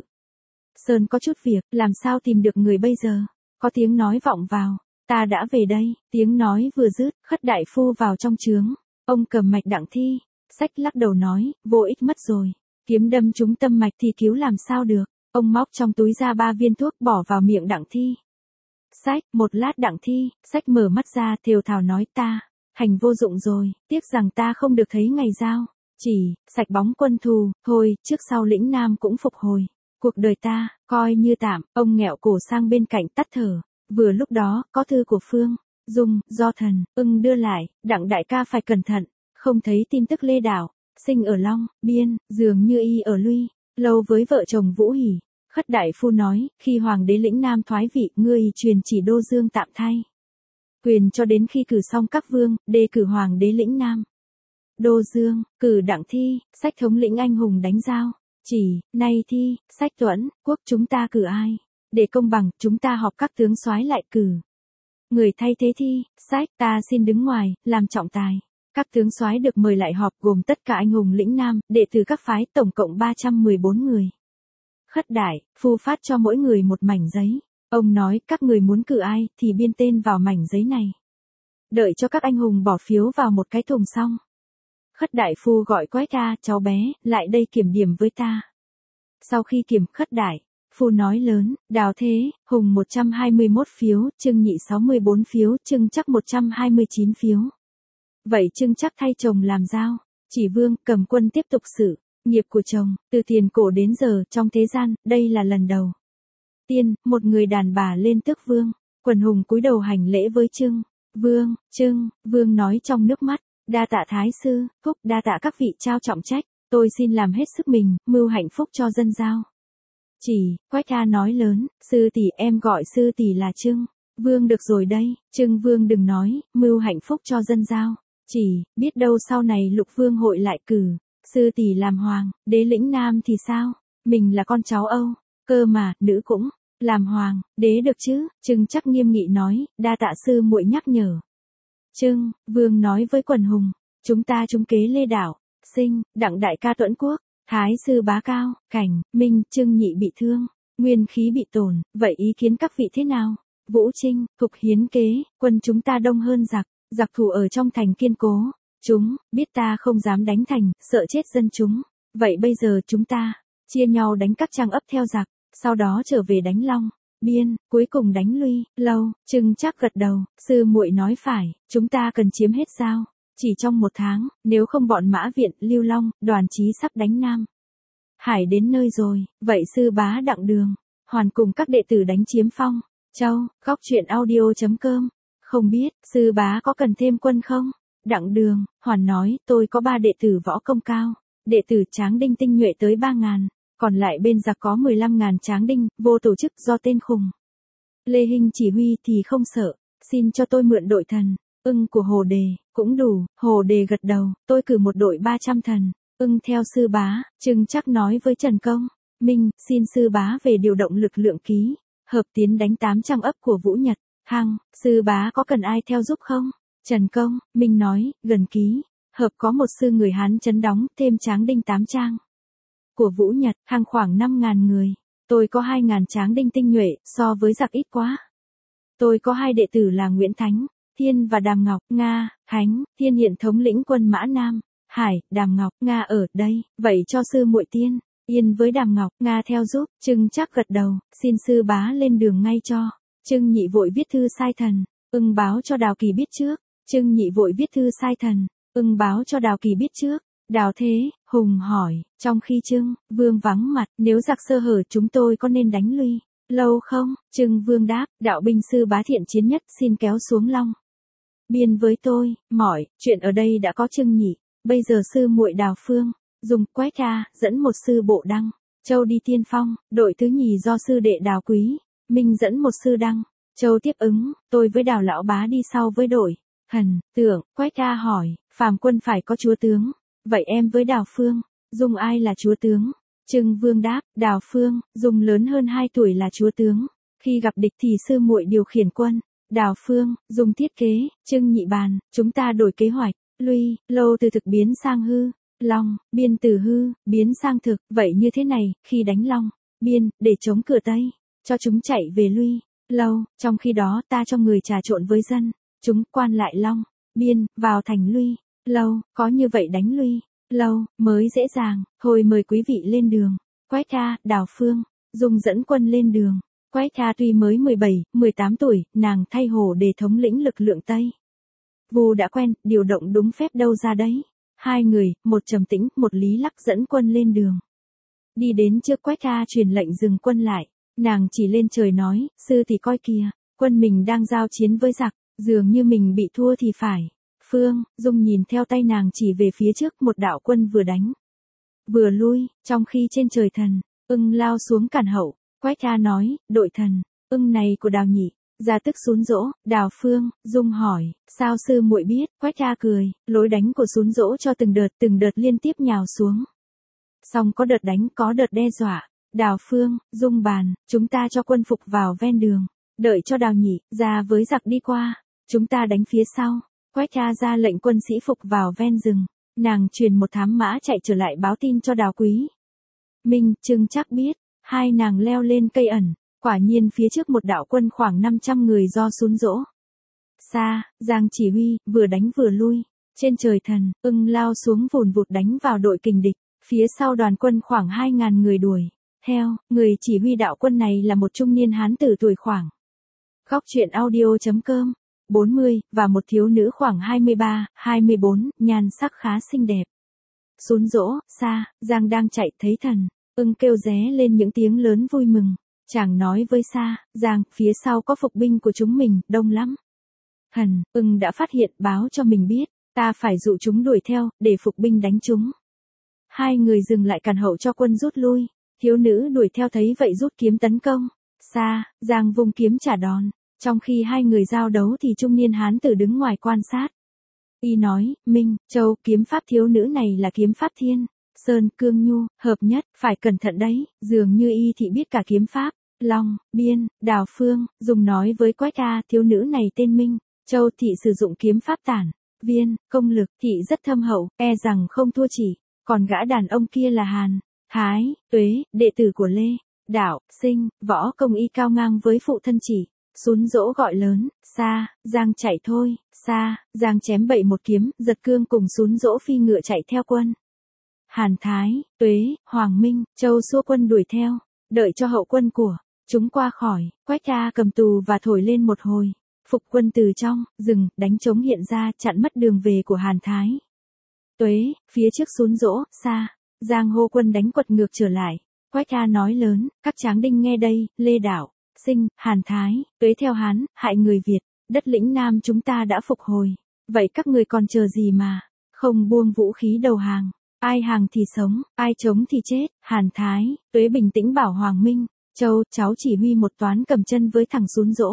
Sơn có chút việc, làm sao tìm được người bây giờ? Có tiếng nói vọng vào, ta đã về đây. Tiếng nói vừa dứt, Khất đại phu vào trong trướng. Ông cầm mạch Đặng Thi. Sách lắc đầu nói, vô ích mất rồi. Kiếm đâm trúng tâm mạch thì cứu làm sao được. Ông móc trong túi ra ba viên thuốc bỏ vào miệng Đặng Thi. Sách, một lát Đặng Thi, Sách mở mắt ra thều thào nói ta, hành vô dụng rồi, tiếc rằng ta không được thấy ngày giao. Chỉ, sạch bóng quân thù, thôi, trước sau lĩnh Nam cũng phục hồi. Cuộc đời ta, coi như tạm, ông nghẹo cổ sang bên cạnh tắt thở. Vừa lúc đó, có thư của Phương Dung, do Thần Ưng đưa lại, Đặng đại ca phải cẩn thận, không thấy tin tức Lê Đảo, sinh ở Long Biên, dường như y ở Luy, lâu với vợ chồng Vũ Hỷ. Khất đại phu nói, khi hoàng đế lĩnh Nam thoái vị, ngươi truyền chỉ Đô Dương tạm thay quyền cho đến khi cử xong các vương, đề cử hoàng đế lĩnh Nam. Đô Dương, cử Đặng Thi, Sách thống lĩnh anh hùng đánh giao. Chỉ, nay Thi, Sách Tuẫn, quốc chúng ta cử ai? Để công bằng, chúng ta họp các tướng soái lại cử người thay thế Thi, Sách, ta xin đứng ngoài, làm trọng tài. Các tướng soái được mời lại họp gồm tất cả anh hùng lĩnh Nam, đệ tử các phái, tổng cộng ba trăm mười bốn người. Khất đại phu phát cho mỗi người một mảnh giấy. Ông nói, các người muốn cử ai, thì biên tên vào mảnh giấy này. Đợi cho các anh hùng bỏ phiếu vào một cái thùng xong. Khất đại phu gọi Quách A, cháu bé, lại đây kiểm điểm với ta. Sau khi kiểm, Khất đại phu nói lớn, Đào Thế, Hùng một trăm hai mươi mốt phiếu, Trương Nhị sáu mươi bốn phiếu, Trương Trắc một trăm hai mươi chín phiếu. Vậy Trương Trắc thay chồng làm giao, chỉ vương, cầm quân tiếp tục xử nghiệp của chồng, từ tiền cổ đến giờ, trong thế gian, đây là lần đầu tiên, một người đàn bà lên tước vương. Quần Hùng cúi đầu hành lễ với Trương Vương. Trương Vương nói trong nước mắt, đa tạ Thái sư, thúc, đa tạ các vị trao trọng trách, tôi xin làm hết sức mình, mưu hạnh phúc cho dân giao. Chỉ, Quách A nói lớn, sư tỷ, em gọi sư tỷ là Trương Vương được rồi đây. Trương Vương đừng nói, mưu hạnh phúc cho dân giao. Chỉ, biết đâu sau này Lục Vương hội lại cử sư tỷ làm hoàng, đế lĩnh Nam thì sao? Mình là con cháu Âu, cơ mà, nữ cũng làm hoàng, đế được chứ? Trương Trắc nghiêm nghị nói, đa tạ sư muội nhắc nhở. Trương Vương nói với Quần Hùng, chúng ta trúng kế Lê Đảo, sinh, Đặng đại ca Tuẫn quốc, Thái sư Bá Cao, Cảnh, Minh, Trương Nhị bị thương, nguyên khí bị tổn, vậy ý kiến các vị thế nào? Vũ Trinh, Thục hiến kế, quân chúng ta đông hơn giặc, giặc thủ ở trong thành kiên cố. Chúng, biết ta không dám đánh thành, sợ chết dân chúng. Vậy bây giờ chúng ta, chia nhau đánh các trang ấp theo giặc, sau đó trở về đánh Long Biên, cuối cùng đánh Luy, Lâu. Trương Trác gật đầu, sư muội nói phải, chúng ta cần chiếm hết giao. Chỉ trong một tháng, nếu không bọn Mã Viện, Lưu Long, Đoàn Chí sắp đánh Nam Hải đến nơi rồi, vậy sư bá Đặng Đường, Hoàn cùng các đệ tử đánh chiếm Phong Châu. Góc truyện audio.com. Không biết, sư bá có cần thêm quân không? Đặng Đường, Hoàn nói, tôi có ba đệ tử võ công cao, đệ tử Tráng Đinh tinh nhuệ tới ba ngàn, còn lại bên giặc có mười lăm ngàn Tráng Đinh, vô tổ chức do tên khùng Lê Hinh chỉ huy thì không sợ, xin cho tôi mượn đội thần Ưng của Hồ Đề, cũng đủ. Hồ Đề gật đầu, tôi cử một đội ba trăm thần Ưng theo sư bá. Trương Trắc nói với Trần Công Minh, xin sư bá về điều động lực lượng ký hợp tiến đánh tám trăm ấp của Vũ Nhật. Hằng, sư bá có cần ai theo giúp không? Trần Công Minh nói, gần ký hợp có một sư người Hán trấn đóng, thêm Tráng Đinh tám trang của Vũ Nhật, hàng khoảng năm ngàn người. Tôi có hai ngàn Tráng Đinh tinh nhuệ, so với giặc ít quá. Tôi có hai đệ tử là Nguyễn Thánh Thiên và Đàm Ngọc. Nga, Thánh Thiên hiện thống lĩnh quân Mã Nam Hải, Đàm Ngọc, Nga ở đây, vậy cho sư muội tiên yên với Đàm Ngọc, Nga theo giúp. Trương Trác gật đầu, xin sư bá lên đường ngay cho. Trương Nhị vội viết thư sai thần Ưng báo cho Đào Kỳ biết trước. Trương Nhị vội viết thư sai thần Ưng báo cho Đào Kỳ biết trước. Đào Thế, Hùng hỏi, trong khi Trưng Vương vắng mặt, nếu giặc sơ hở chúng tôi có nên đánh lui Lâu không? Trưng Vương đáp, đạo binh sư bá thiện chiến nhất xin kéo xuống Long Biên với tôi, mỏi, chuyện ở đây đã có Trưng nhị, bây giờ sư muội Đào Phương, dùng quét ra, dẫn một sư bộ Đăng Châu đi tiên phong, đội thứ nhì do sư đệ Đào Quý, Minh dẫn một sư Đăng Châu tiếp ứng, tôi với Đào lão bá đi sau với đội. Thần, Tưởng, quét ra hỏi, phàm quân phải có chúa tướng, vậy em với Đào Phương, Dung ai là chúa tướng? Trưng Vương đáp, Đào Phương, Dung lớn hơn hai tuổi là chúa tướng, khi gặp địch thì sư muội điều khiển quân. Đào Phương, Dung thiết kế, Trưng nhị bàn, chúng ta đổi kế hoạch, lui, Lâu từ thực biến sang hư, Long, Biên từ hư, biến sang thực, vậy như thế này, khi đánh Long, Biên, để chống cửa Tây, cho chúng chạy về lui, Lâu, trong khi đó ta cho người trà trộn với dân, chúng quan lại Long, Biên, vào thành lui, Lâu, có như vậy đánh lui, Lâu, mới dễ dàng, thôi mời quý vị lên đường, quét ra, Đào Phương, Dung dẫn quân lên đường. Quét ra tuy mới mười bảy, mười tám tuổi, nàng thay Hồ để thống lĩnh lực lượng Tây. Vù đã quen, điều động đúng phép đâu ra đấy. Hai người, một trầm tĩnh, một lý lắc dẫn quân lên đường. Đi đến trước Quét ra truyền lệnh dừng quân lại. Nàng chỉ lên trời nói, sư thì coi kìa, quân mình đang giao chiến với giặc, dường như mình bị thua thì phải. Phương, Dung nhìn theo tay nàng chỉ về phía trước một đạo quân vừa đánh. Vừa lui, trong khi trên trời thần, Ưng lao xuống cản hậu. Quét ra nói, đội thần, Ưng này của Đào nhị, ra tức Sún Dỗ. Đào Phương, Dung hỏi, sao sư muội biết? Quét ra cười, lối đánh của Sún Dỗ cho từng đợt từng đợt liên tiếp nhào xuống. Xong có đợt đánh có đợt đe dọa. Đào Phương, Dung bàn, chúng ta cho quân phục vào ven đường, đợi cho Đào nhị ra với giặc đi qua, chúng ta đánh phía sau. Quét ra ra lệnh quân sĩ phục vào ven rừng, nàng truyền một thám mã chạy trở lại báo tin cho Đào Quý. Minh, Trưng chắc biết. Hai nàng leo lên cây ẩn, quả nhiên phía trước một đạo quân khoảng năm trăm người do Sún Dỗ. Xa, Giang chỉ huy, vừa đánh vừa lui. Trên trời thần, Ưng lao xuống vùn vụt đánh vào đội kình địch. Phía sau đoàn quân khoảng hai ngàn người đuổi. Theo, người chỉ huy đạo quân này là một trung niên hán tử tuổi khoảng. Góc truyện audio chấm com, bốn mươi, và một thiếu nữ khoảng hai mươi ba, hai mươi bốn, nhan sắc khá xinh đẹp. Sún Dỗ, xa, Giang đang chạy thấy thần. Ưng kêu ré lên những tiếng lớn vui mừng. Chàng nói với Sa, Giang, phía sau có phục binh của chúng mình, đông lắm. Thần, Ưng đã phát hiện báo cho mình biết, ta phải dụ chúng đuổi theo, để phục binh đánh chúng. Hai người dừng lại cản hậu cho quân rút lui. Thiếu nữ đuổi theo thấy vậy rút kiếm tấn công. Sa, Giang vung kiếm trả đòn. Trong khi hai người giao đấu thì trung niên hán tử đứng ngoài quan sát. Y nói, Minh, Châu, kiếm pháp thiếu nữ này là kiếm pháp thiên. Sơn, cương nhu, hợp nhất, phải cẩn thận đấy, dường như y thị biết cả kiếm pháp. Long, Biên, Đào Phương, Dùng nói với Quét ra, thiếu nữ này tên Minh, Châu thị sử dụng kiếm pháp tản, Viên, công lực, thị rất thâm hậu, e rằng không thua chỉ, còn gã đàn ông kia là Hàn, Thái, Tuế, đệ tử của Lê, Đạo, Sinh, võ công y cao ngang với phụ thân chỉ. Sún Dỗ gọi lớn, Sa, Giang chạy thôi, Sa, Giang chém bậy một kiếm, giật cương cùng Sún Dỗ phi ngựa chạy theo quân. Hàn Thái, Tuế, Hoàng Minh, Châu xua quân đuổi theo, đợi cho hậu quân của chúng qua khỏi, Quét ra cầm tù và thổi lên một hồi. Phục quân từ trong rừng đánh trống hiện ra chặn mất đường về của Hàn Thái. Tuế, phía trước Sún Dỗ, Sa, Giang hô quân đánh quật ngược trở lại. Quét ra nói lớn, các tráng đinh nghe đây, Lê Đạo, Sinh, Hàn Thái, Tuế theo Hán, hại người Việt, đất lĩnh Nam chúng ta đã phục hồi. Vậy các người còn chờ gì mà, không buông vũ khí đầu hàng. Ai hàng thì sống, ai chống thì chết. Hàn Thái, Tuế bình tĩnh bảo Hoàng Minh, Châu, cháu chỉ huy một toán cầm chân với thằng Sún Dỗ.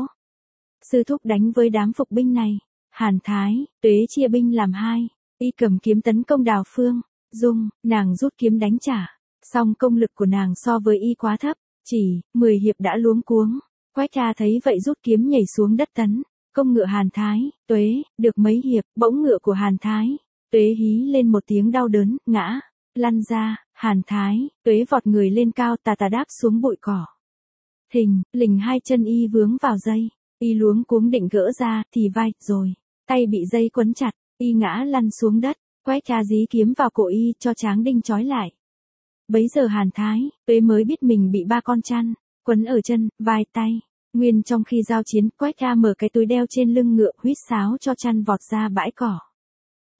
Sư thúc đánh với đám phục binh này. Hàn Thái, Tuế chia binh làm hai, y cầm kiếm tấn công Đào Phương, Dung, nàng rút kiếm đánh trả. Song công lực của nàng so với y quá thấp, chỉ mười hiệp đã luống cuống. Quét ra thấy vậy rút kiếm nhảy xuống đất tấn công ngựa Hàn Thái, Tuế, được mấy hiệp, bỗng ngựa của Hàn Thái, Tuế hí lên một tiếng đau đớn, ngã, lăn ra. Hàn Thái, Tuế vọt người lên cao tà tà đáp xuống bụi cỏ. Thình, lình hai chân y vướng vào dây, y luống cuống định gỡ ra, thì vai, rồi, tay bị dây quấn chặt, y ngã lăn xuống đất. Quét ra dí kiếm vào cổ y cho tráng đinh trói lại. Bấy giờ Hàn Thái, Tuế mới biết mình bị ba con chăn quấn ở chân, vai, tay. Nguyên trong khi giao chiến, Quét ra mở cái túi đeo trên lưng ngựa, huýt sáo cho chăn vọt ra bãi cỏ.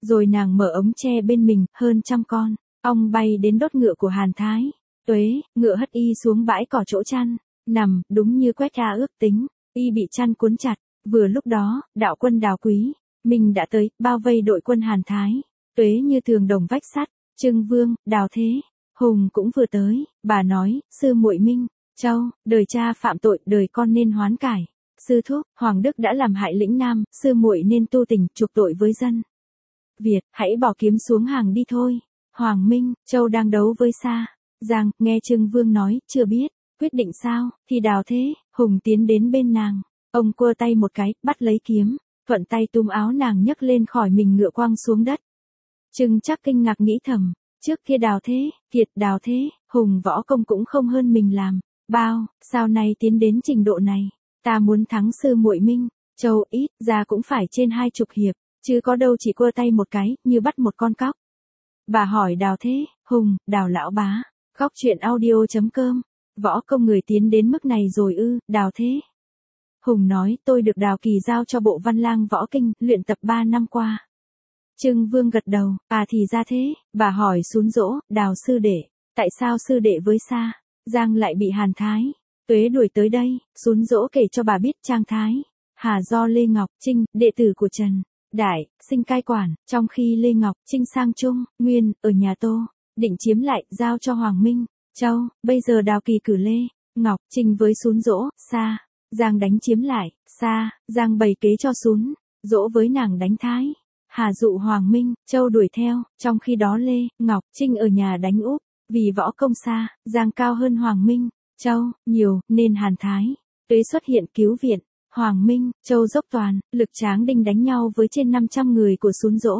Rồi nàng mở ống tre bên mình, hơn trăm con ong bay đến đốt ngựa của Hàn Thái. Tuế, ngựa hất y xuống bãi cỏ chỗ chăn, nằm, đúng như Quách Gia ước tính, y bị chăn cuốn chặt. Vừa lúc đó, đạo quân Đào Quý Minh đã tới, bao vây đội quân Hàn Thái. Tuế như tường đồng vách sắt, Trưng Vương, Đào Thế, Hùng cũng vừa tới. Bà nói, sư muội Minh Châu, đời cha phạm tội, đời con nên hoán cải. Sư thúc, Hoàng Đức đã làm hại lĩnh Nam, sư muội nên tu tình, chuộc tội với dân Việt, hãy bỏ kiếm xuống hàng đi thôi. Hoàng Minh Châu đang đấu với Sa Giang, nghe Trưng Vương nói, chưa biết quyết định sao, thì Đào Thế, Hùng tiến đến bên nàng. Ông quơ tay một cái, bắt lấy kiếm, thuận tay túm áo nàng nhấc lên khỏi mình ngựa quăng xuống đất. Trưng chắc kinh ngạc nghĩ thầm, trước kia Đào Thế, Kiệt Đào Thế, Hùng võ công cũng không hơn mình làm bao, sao nay tiến đến trình độ này. Ta muốn thắng sư muội Minh Châu, ít ra cũng phải trên hai chục hiệp, chứ có đâu chỉ quơ tay một cái, như bắt một con cóc. Bà hỏi Đào Thế, Hùng, Đào lão bá, Góc truyện audio chấm com, võ công người tiến đến mức này rồi ư? Đào Thế, Hùng nói, tôi được Đào Kỳ giao cho bộ Văn Lang võ kinh, luyện tập ba năm qua. Trưng Vương gật đầu, à thì ra thế. Bà hỏi Sún Dỗ, Đào sư đệ, tại sao sư đệ với Sa Giang lại bị Hàn Thái Tuế đuổi tới đây? Sún Dỗ kể cho bà biết Trang Thái Hà do Lê Ngọc Trinh, đệ tử của Trần Đại, sinh cai quản, trong khi Lê Ngọc Trinh sang Trung, Nguyên, ở nhà Tô, định chiếm lại, giao cho Hoàng Minh Châu. Bây giờ Đào Kỳ cử Lê Ngọc Trinh với Sún Dỗ, Sa Giang đánh chiếm lại. Sa Giang bày kế cho Sún Dỗ với nàng đánh Thái Hà dụ Hoàng Minh Châu đuổi theo, trong khi đó Lê Ngọc Trinh ở nhà đánh úp. Vì võ công Sa Giang cao hơn Hoàng Minh Châu nhiều, nên Hàn Thái Tuế xuất hiện cứu viện. Hoàng Minh Châu dốc toàn lực tráng đinh đánh nhau với trên năm trăm người của Sún Dỗ.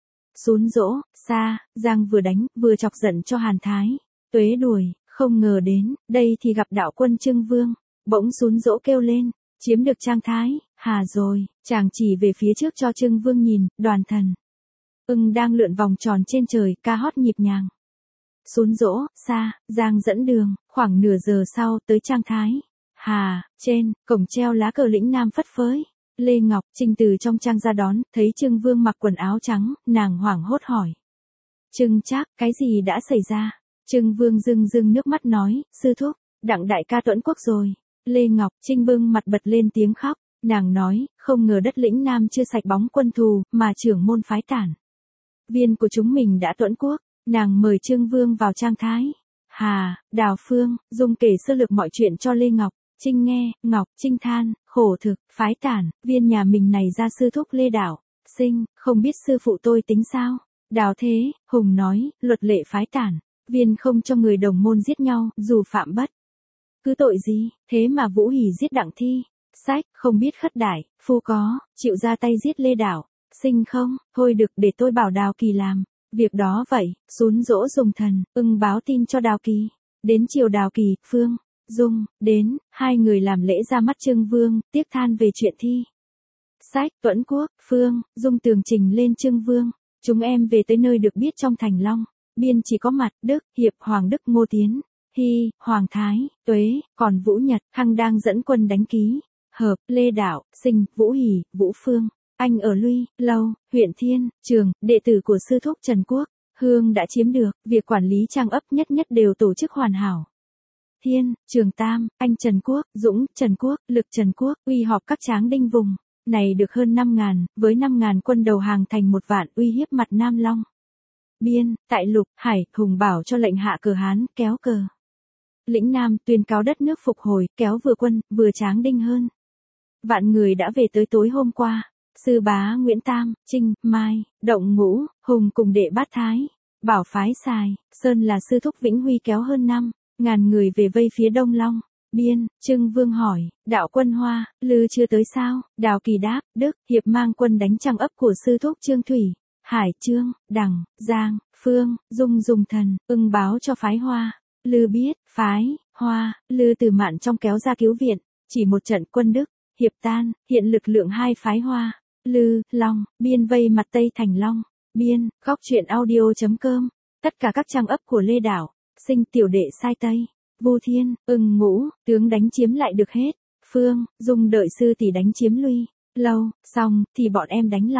Sún Dỗ, Sa Giang vừa đánh, vừa chọc giận cho Hàn Thái Tuế đuổi, không ngờ đến đây thì gặp đạo quân Trưng Vương. Bỗng Sún Dỗ kêu lên, chiếm được Trang Thái Hà rồi. Chàng chỉ về phía trước cho Trưng Vương nhìn. Đoàn thần ưng đang lượn vòng tròn trên trời, ca hót nhịp nhàng. Sún Dỗ, Sa Giang dẫn đường, khoảng nửa giờ sau tới Trang Thái Hà. Trên cổng treo lá cờ lĩnh Nam phất phới. Lê Ngọc Trinh từ trong trang ra đón, thấy Trưng Vương mặc quần áo trắng, nàng hoảng hốt hỏi, Trưng Trác, cái gì đã xảy ra? Trưng Vương rưng rưng nước mắt nói, sư thúc, đặng đại ca tuẫn quốc rồi. Lê Ngọc Trinh bưng mặt bật lên tiếng khóc. Nàng nói, không ngờ đất lĩnh Nam chưa sạch bóng quân thù, mà trưởng môn phái tản viên của chúng mình đã tuẫn quốc. Nàng mời Trưng Vương vào Trang Thái Hà. Đào Phương Dung kể sơ lược mọi chuyện cho Lê Ngọc Trinh nghe. Ngọc Trinh than, khổ thực, phái tản viên nhà mình này ra sư thúc Lê Đảo Sinh, không biết sư phụ tôi tính sao? Đào Thế, Hùng nói, luật lệ phái tản viên không cho người đồng môn giết nhau, dù phạm bất cứ tội gì. Thế mà Vũ Hỉ giết Đặng Thi Sách, không biết khất đại phu có chịu ra tay giết Lê Đảo Sinh không? Thôi được, để tôi bảo Đào Kỳ làm việc đó vậy. Sún Dỗ dùng thần ưng báo tin cho Đào Kỳ. Đến chiều Đào Kỳ, Phương Dung đến, hai người làm lễ ra mắt Trưng Vương, tiếc than về chuyện thi sách tuẫn quốc. Phương Dung tường trình lên Trưng Vương, chúng em về tới nơi được biết trong thành Long Biên chỉ có Mặt Đức, Hiệp, Hoàng Đức, Ngô Tiến, Hy, Hoàng Thái Tuế, còn Vũ Nhật Hằng đang dẫn quân đánh Ký Hợp, Lê Đảo Sinh, Vũ Hỉ, Vũ Phương Anh ở Luy Lâu, huyện Thiên Trường, đệ tử của sư thúc Trần Quốc Hương đã chiếm được. Việc quản lý trang ấp nhất nhất đều tổ chức hoàn hảo. Thiên Trường Tam, Anh Trần Quốc, Dũng Trần Quốc, Lực Trần Quốc uy họp các tráng đinh vùng này được hơn năm ngàn, với năm ngàn quân đầu hàng thành một vạn, uy hiếp mặt Nam Long Biên. Tại Lục Hải, Hùng bảo cho lệnh hạ cờ Hán, kéo cờ lĩnh Nam, tuyên cáo đất nước phục hồi, kéo vừa quân vừa tráng đinh hơn vạn người đã về tới tối hôm qua. Sư bá Nguyễn Tam, Trinh, Mai, Động Ngũ, Hùng cùng đệ Bát Thái bảo phái Sài Sơn là sư thúc Vĩnh Huy kéo hơn năm ngàn người về vây phía Đông Long Biên. Trưng Vương hỏi, đạo quân Hoa Lư chưa tới sao? Đào Kỳ đáp, Đức, Hiệp mang quân đánh trang ấp của sư thúc Trương Thủy Hải, Trương, Đằng, Giang, Phương Dung dùng thần ưng báo cho phái Hoa Lư biết. Phái Hoa Lư từ Mạn trong kéo ra cứu viện, chỉ một trận quân Đức Hiệp tan, hiện lực lượng hai phái Hoa Lư, Long Biên vây mặt Tây thành Long Biên. Góc truyện audio chấm com, tất cả các trang ấp của Lê Đảo Sinh, tiểu đệ sai Tây Vu Thiên, Ưng Ngũ tướng đánh chiếm lại được hết. Phương Dung đợi sư tỷ đánh chiếm Luy Lâu xong thì bọn em đánh Long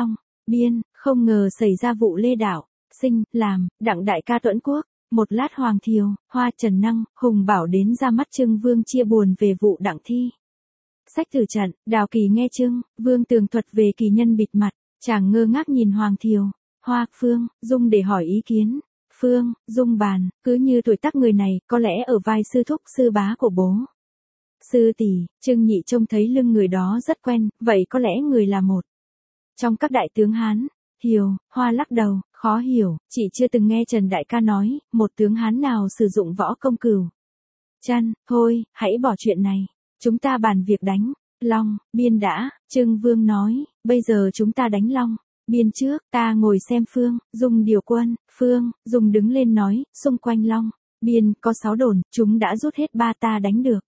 biên, không ngờ xảy ra vụ lê đảo, sinh, làm, đặng đại ca Tuẫn Quốc, một lát Hoàng Thiều, Hoa Trần Năng, Hùng Bảo đến ra mắt Trương Vương chia buồn về vụ đặng thi. Sách từ trận, Đào Kỳ nghe Trương Vương tường thuật về kỳ nhân bịt mặt, chàng ngơ ngác nhìn Hoàng Thiều, Hoa, Phương, Dung để hỏi ý kiến. Phương, Dung bàn, cứ như tuổi tác người này, có lẽ ở vai sư thúc sư bá của bố. Sư tỷ, Trương Nhị trông thấy lưng người đó rất quen, vậy có lẽ người là một trong các đại tướng Hán. Thiều, Hoa lắc đầu, khó hiểu, chị chưa từng nghe Trần Đại ca nói, một tướng Hán nào sử dụng võ công cửu chân, thôi, hãy bỏ chuyện này, chúng ta bàn việc đánh, Long, Biên đã, Trương Vương nói, bây giờ chúng ta đánh Long. Biên trước, ta ngồi xem Phương, Dung điều quân, Phương, Dung đứng lên nói, xung quanh Long, Biên, có sáu đồn, chúng đã rút hết ba ta đánh được.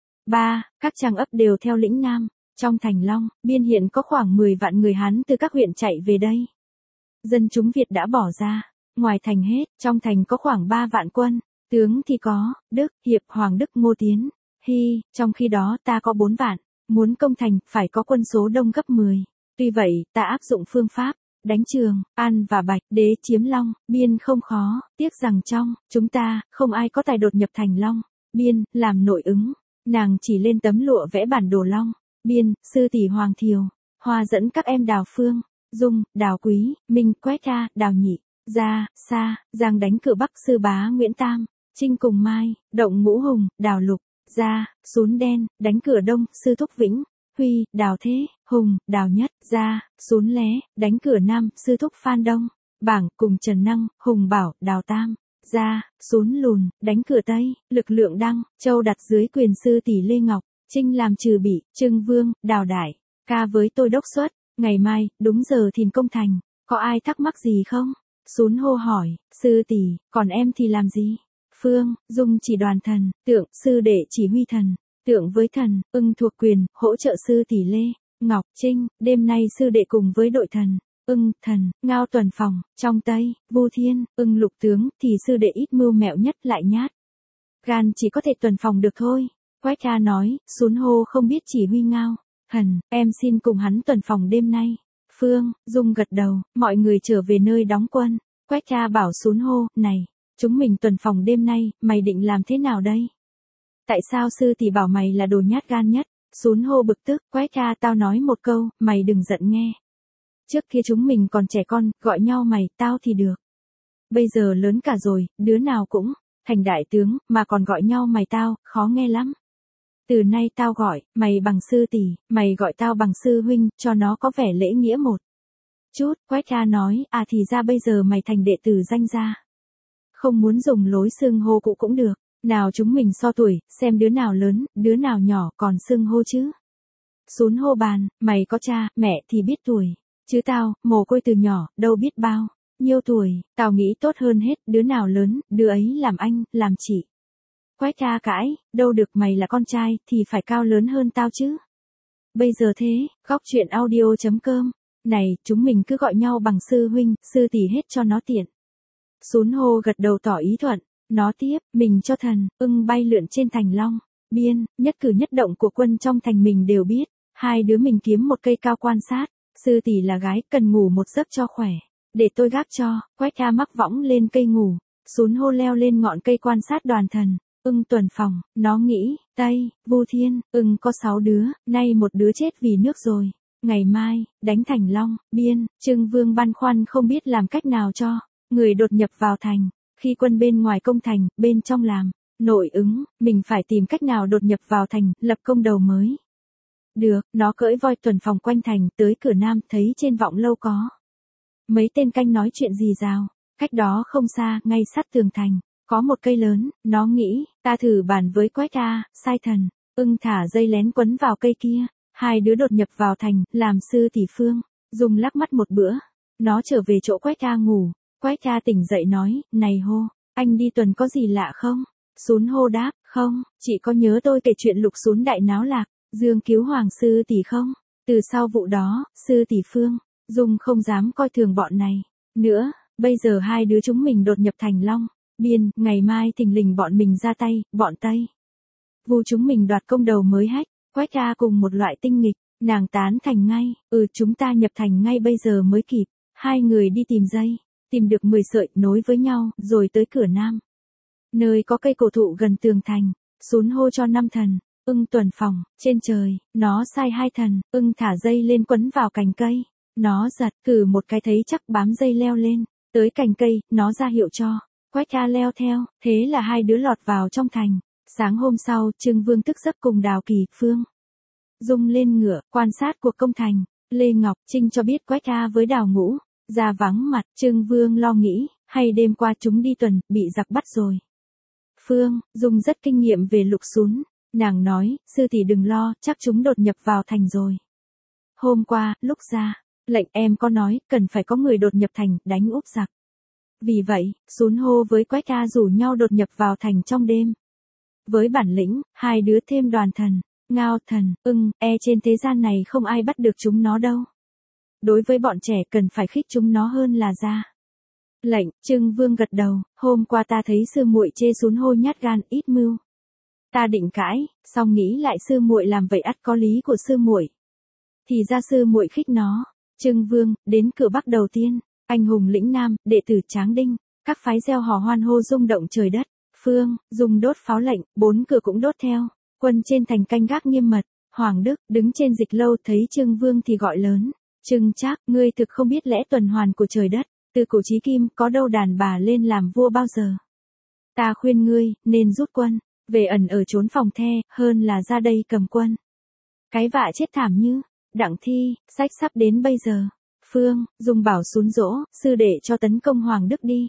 Ba, các trang ấp đều theo lĩnh Nam, trong thành Long, Biên hiện có khoảng mười vạn người Hán từ các huyện chạy về đây. Dân chúng Việt đã bỏ ra, ngoài thành hết, trong thành có khoảng ba vạn quân, tướng thì có, Đức, Hiệp, Hoàng Đức, Ngô Tiến, Hy, trong khi đó ta có bốn vạn, muốn công thành, phải có quân số đông gấp mười. Tuy vậy, ta áp dụng phương pháp, đánh Trường, An và Bạch Đế chiếm Long, Biên không khó, tiếc rằng trong, chúng ta, không ai có tài đột nhập thành Long, Biên, làm nội ứng, nàng chỉ lên tấm lụa vẽ bản đồ Long, Biên, sư tỷ Hoàng Thiều, Hoa dẫn các em Đào Phương, Dung, Đào Quý, Minh, Quét ra, Đào Nhị, ra, xa, Giang đánh cửa Bắc sư bá Nguyễn Tam, Trinh cùng Mai, Động Ngũ Hùng, Đào Lục, ra, Sún Đen, đánh cửa Đông, sư thúc Vĩnh, Huy, Đào Thế, Hùng, Đào Nhất, ra, Sún Lé, đánh cửa Nam, sư thúc Phan Đông, Bảng, cùng Trần Năng, Hùng Bảo, Đào Tam, ra, Sún Lùn, đánh cửa Tây, lực lượng Đăng, Châu đặt dưới quyền sư tỷ Lê Ngọc, Trinh làm trừ bị, Trương Vương, Đào Đại, ca với tôi đốc xuất, ngày mai, đúng giờ thìn công thành, có ai thắc mắc gì không? Sún hô hỏi, sư tỷ, còn em thì làm gì? Phương, Dung chỉ đoàn thần, Tượng, sư đệ chỉ huy thần, Tượng với thần, Ưng thuộc quyền, hỗ trợ sư tỷ Lê, Ngọc, Trinh, đêm nay sư đệ cùng với đội thần, Ưng, thần, Ngao tuần phòng, trong Tây, Vu Thiên, Ưng lục tướng, thì sư đệ ít mưu mẹo nhất lại nhát. Gan chỉ có thể tuần phòng được thôi. Quách Ca nói, Sún hô không biết chỉ huy Ngao, thần, em xin cùng hắn tuần phòng đêm nay. Phương, Dung gật đầu, mọi người trở về nơi đóng quân. Quách Ca bảo Sún hô, này, chúng mình tuần phòng đêm nay, mày định làm thế nào đây? Tại sao sư tỷ bảo mày là đồ nhát gan nhất? Sún hô bực tức, Quách Ca tao nói một câu, mày đừng giận nghe. Trước kia chúng mình còn trẻ con, gọi nhau mày, tao thì được. Bây giờ lớn cả rồi, đứa nào cũng thành đại tướng, mà còn gọi nhau mày tao, khó nghe lắm. Từ nay tao gọi, mày bằng sư tỷ, mày gọi tao bằng sư huynh, cho nó có vẻ lễ nghĩa một chút. Quách Ca nói, à thì ra bây giờ mày thành đệ tử danh gia. Không muốn dùng lối xưng hô cũ cũng được, nào chúng mình so tuổi, xem đứa nào lớn, đứa nào nhỏ còn xưng hô chứ. Sún hô bàn, mày có cha, mẹ thì biết tuổi, chứ tao, mồ côi từ nhỏ, đâu biết bao nhiêu tuổi, tao nghĩ tốt hơn hết, đứa nào lớn, đứa ấy làm anh, làm chị. Quách Ca cãi, đâu được, mày là con trai, thì phải cao lớn hơn tao chứ. Bây giờ thế, góc truyện audio chấm com, này, chúng mình cứ gọi nhau bằng sư huynh, sư tỷ hết cho nó tiện. Sún hô gật đầu tỏ ý thuận, nó tiếp, mình cho thần, Ưng bay lượn trên thành Long, Biên, nhất cử nhất động của quân trong thành mình đều biết, hai đứa mình kiếm một cây cao quan sát, sư tỷ là gái, cần ngủ một giấc cho khỏe, để tôi gác cho. Quách Ca mắc võng lên cây ngủ, Sún hô leo lên ngọn cây quan sát đoàn thần. Ưng tuần phòng, nó nghĩ, Tây, Vu Thiên, Ưng có sáu đứa, nay một đứa chết vì nước rồi. Ngày mai, đánh thành Long, Biên, Trương Vương băn khoăn không biết làm cách nào cho người đột nhập vào thành. Khi quân bên ngoài công thành, bên trong làm nội ứng, mình phải tìm cách nào đột nhập vào thành, lập công đầu mới. Được, nó cưỡi voi tuần phòng quanh thành, tới cửa Nam, thấy trên vọng lâu có mấy tên canh nói chuyện rì rào. Cách đó không xa, ngay sát tường thành, có một cây lớn, nó nghĩ, ta thử bàn với Quách Ca, sai thần, Ưng thả dây lén quấn vào cây kia, hai đứa đột nhập vào thành, làm sư tỷ Phương, Dùng lắc mắt một bữa, nó trở về chỗ Quách Ca ngủ, Quách Ca tỉnh dậy nói, này hô, anh đi tuần có gì lạ không? Sún hô đáp, không, chị có nhớ tôi kể chuyện lục sún đại náo lạc, Dương cứu hoàng sư tỷ không? Từ sau vụ đó, sư tỷ Phương, Dung không dám coi thường bọn này nữa, bây giờ hai đứa chúng mình đột nhập thành Long, Biên, ngày mai thình lình bọn mình ra tay, bọn Tây Vu chúng mình đoạt công đầu mới hách. Quách Ca cùng một loại tinh nghịch, Nàng tán thành ngay, ừ chúng ta nhập thành ngay bây giờ mới kịp. Hai người đi tìm dây, tìm được mười sợi nối với nhau, rồi tới cửa nam. Nơi có cây cổ thụ gần tường thành, xún hô cho năm thần, ưng tuần phòng, trên trời, nó sai hai thần, ưng thả dây lên quấn vào cành cây. Nó giật, cử một cái thấy chắc bám dây leo lên, tới cành cây, nó ra hiệu cho. Quách Ca leo theo, thế là hai đứa lọt vào trong thành. Sáng hôm sau, Trương Vương thức giấc cùng Đào Kỳ, Phương Dung lên ngựa, quan sát cuộc công thành. Lê Ngọc Trinh cho biết Quách Ca với Đào Ngũ ra vắng mặt, Trương Vương lo nghĩ, hay đêm qua chúng đi tuần, bị giặc bắt rồi. Phương Dung rất kinh nghiệm về lục xún, nàng nói, sư tỷ đừng lo, chắc chúng đột nhập vào thành rồi. Hôm qua, lúc ra lệnh em có nói, cần phải có người đột nhập thành, đánh úp giặc. Vì vậy, xún hô với Quách Ca rủ nhau đột nhập vào thành trong đêm. Với bản lĩnh, hai đứa thêm đoàn thần, Ngao thần, ưng, e trên thế gian này không ai bắt được chúng nó đâu. Đối với bọn trẻ cần phải khích chúng nó hơn là ra lệnh. Trương Vương gật đầu, hôm qua ta thấy sư muội chê xún hô nhát gan, ít mưu. Ta định cãi, xong nghĩ lại sư muội làm vậy ắt có lý của sư muội. Thì ra sư muội khích nó. Trương Vương đến cửa Bắc đầu tiên, anh hùng lĩnh Nam, đệ tử Tráng Đinh, các phái reo hò hoan hô rung động trời đất. Phương Dung đốt pháo lệnh, bốn cửa cũng đốt theo. Quân trên thành canh gác nghiêm mật. Hoàng Đức đứng trên dịch lâu thấy Trương Vương thì gọi lớn, Trương Trác, ngươi thực không biết lẽ tuần hoàn của trời đất, từ cổ chí kim có đâu đàn bà lên làm vua bao giờ. Ta khuyên ngươi nên rút quân về ẩn ở trốn phòng the, hơn là ra đây cầm quân. Cái vạ chết thảm như Đặng Thi, sách sắp đến bây giờ. Phương Dung bảo Xún Dỗ, sư đệ cho tấn công Hoàng Đức đi.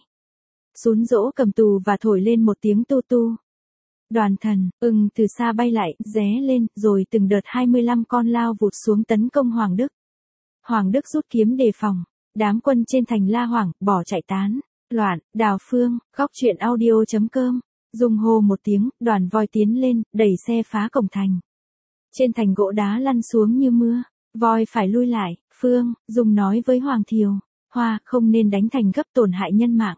Xún Dỗ cầm tù và thổi lên một tiếng tu tu. Đoàn thần, ưng từ xa bay lại, ré lên, rồi từng đợt hai mươi lăm con lao vụt xuống tấn công Hoàng Đức. Hoàng Đức rút kiếm đề phòng, đám quân trên thành la hoảng, bỏ chạy tán, loạn. Đào Phương, góc truyện audio chấm com. Dung hô một tiếng, đoàn voi tiến lên, đẩy xe phá cổng thành. Trên thành gỗ đá lăn xuống như mưa, voi phải lui lại. Phương Dung nói với Hoàng Thiều, Hoa không nên đánh thành gấp tổn hại nhân mạng.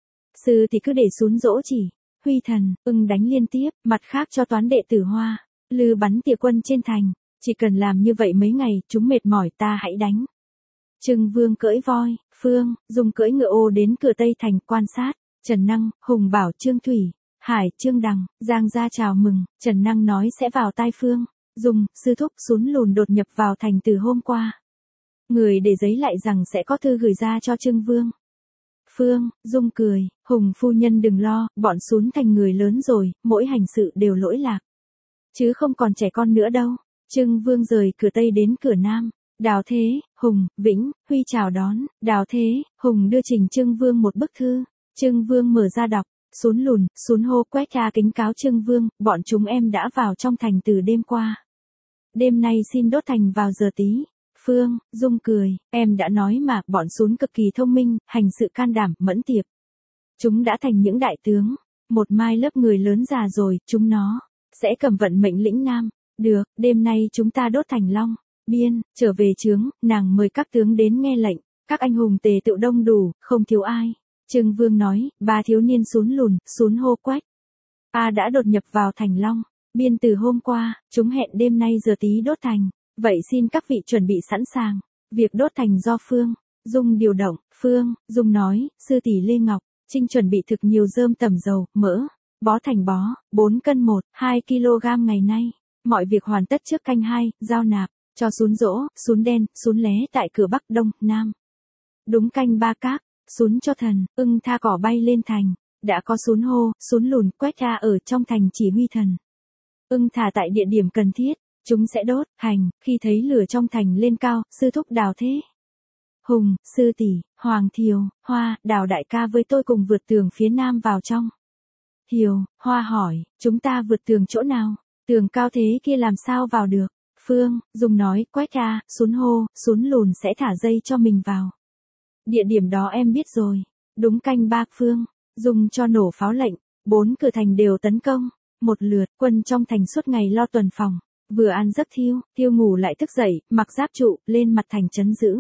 Sư thì cứ để Xún Dỗ chỉ. Huy thần, ưng đánh liên tiếp, mặt khác cho toán đệ tử Hoa Lư bắn tỉa quân trên thành. Chỉ cần làm như vậy mấy ngày, chúng mệt mỏi ta hãy đánh. Trương Vương cưỡi voi, Phương Dung cưỡi ngựa ô đến cửa Tây thành quan sát. Trần Năng, Hùng bảo Trương Thủy, Hải, Trương Đằng, Giang ra chào mừng. Trần Năng nói sẽ vào tai Phương Dung, sư thúc Xún lùn đột nhập vào thành từ hôm qua. Người để giấy lại rằng sẽ có thư gửi ra cho Trương Vương. Phương Dung cười, Hùng phu nhân đừng lo, bọn Xún thành người lớn rồi, mỗi hành sự đều lỗi lạc. Chứ không còn trẻ con nữa đâu. Trương Vương rời cửa Tây đến cửa Nam. Đào Thế, Hùng, Vĩnh, Huy chào đón. Đào Thế, Hùng đưa trình Trương Vương một bức thư. Trương Vương mở ra đọc. Xún lùn, Xún hô Quách Ca kính cáo Trương Vương, bọn chúng em đã vào trong thành từ đêm qua. Đêm nay xin đốt thành vào giờ tí. Phương Dung cười, em đã nói mà, bọn Xún cực kỳ thông minh, hành sự can đảm, mẫn tiệp. Chúng đã thành những đại tướng, một mai lớp người lớn già rồi, chúng nó sẽ cầm vận mệnh lĩnh Nam. Được, đêm nay chúng ta đốt thành Long Biên, trở về trướng, nàng mời các tướng đến nghe lệnh, các anh hùng tề tựu đông đủ, không thiếu ai. Trương Vương nói, ba thiếu niên Xún lùn, Xún hô Quách A đã đột nhập vào thành Long Biên từ hôm qua, chúng hẹn đêm nay giờ tí đốt thành. Vậy xin các vị chuẩn bị sẵn sàng. Việc đốt thành do Phương Dung điều động. Phương Dung nói, sư tỷ Lê Ngọc Trinh chuẩn bị thực nhiều rơm tẩm dầu, mỡ, bó thành bó, bốn cân một, hai ki lô gam ngày nay. Mọi việc hoàn tất trước canh hai, giao nạp, cho Xún Dỗ, Xún Đen, Xún Lé tại cửa Bắc Đông, Nam. Đúng canh ba các, Xún cho thần, ưng tha cỏ bay lên thành. Đã có Xún hô, Xún lùn, Quách Ca ở trong thành chỉ huy thần. Ưng thả tại địa điểm cần thiết. Chúng sẽ đốt, hành, khi thấy lửa trong thành lên cao, sư thúc Đào Thế. Hùng, sư tỷ, Hoàng Thiều, Hoa, Đào đại ca với tôi cùng vượt tường phía nam vào trong. Thiều, Hoa hỏi, chúng ta vượt tường chỗ nào? Tường cao thế kia làm sao vào được? Phương Dung nói, Quách Ca, Xún hô, Xún lùn sẽ thả dây cho mình vào. Địa điểm đó em biết rồi. Đúng canh ba. Phương Dung cho nổ pháo lệnh, bốn cửa thành đều tấn công. Một lượt, quân trong thành suốt ngày lo tuần phòng. Vừa ăn giấc thiêu, thiêu ngủ lại thức dậy, mặc giáp trụ, lên mặt thành trấn giữ.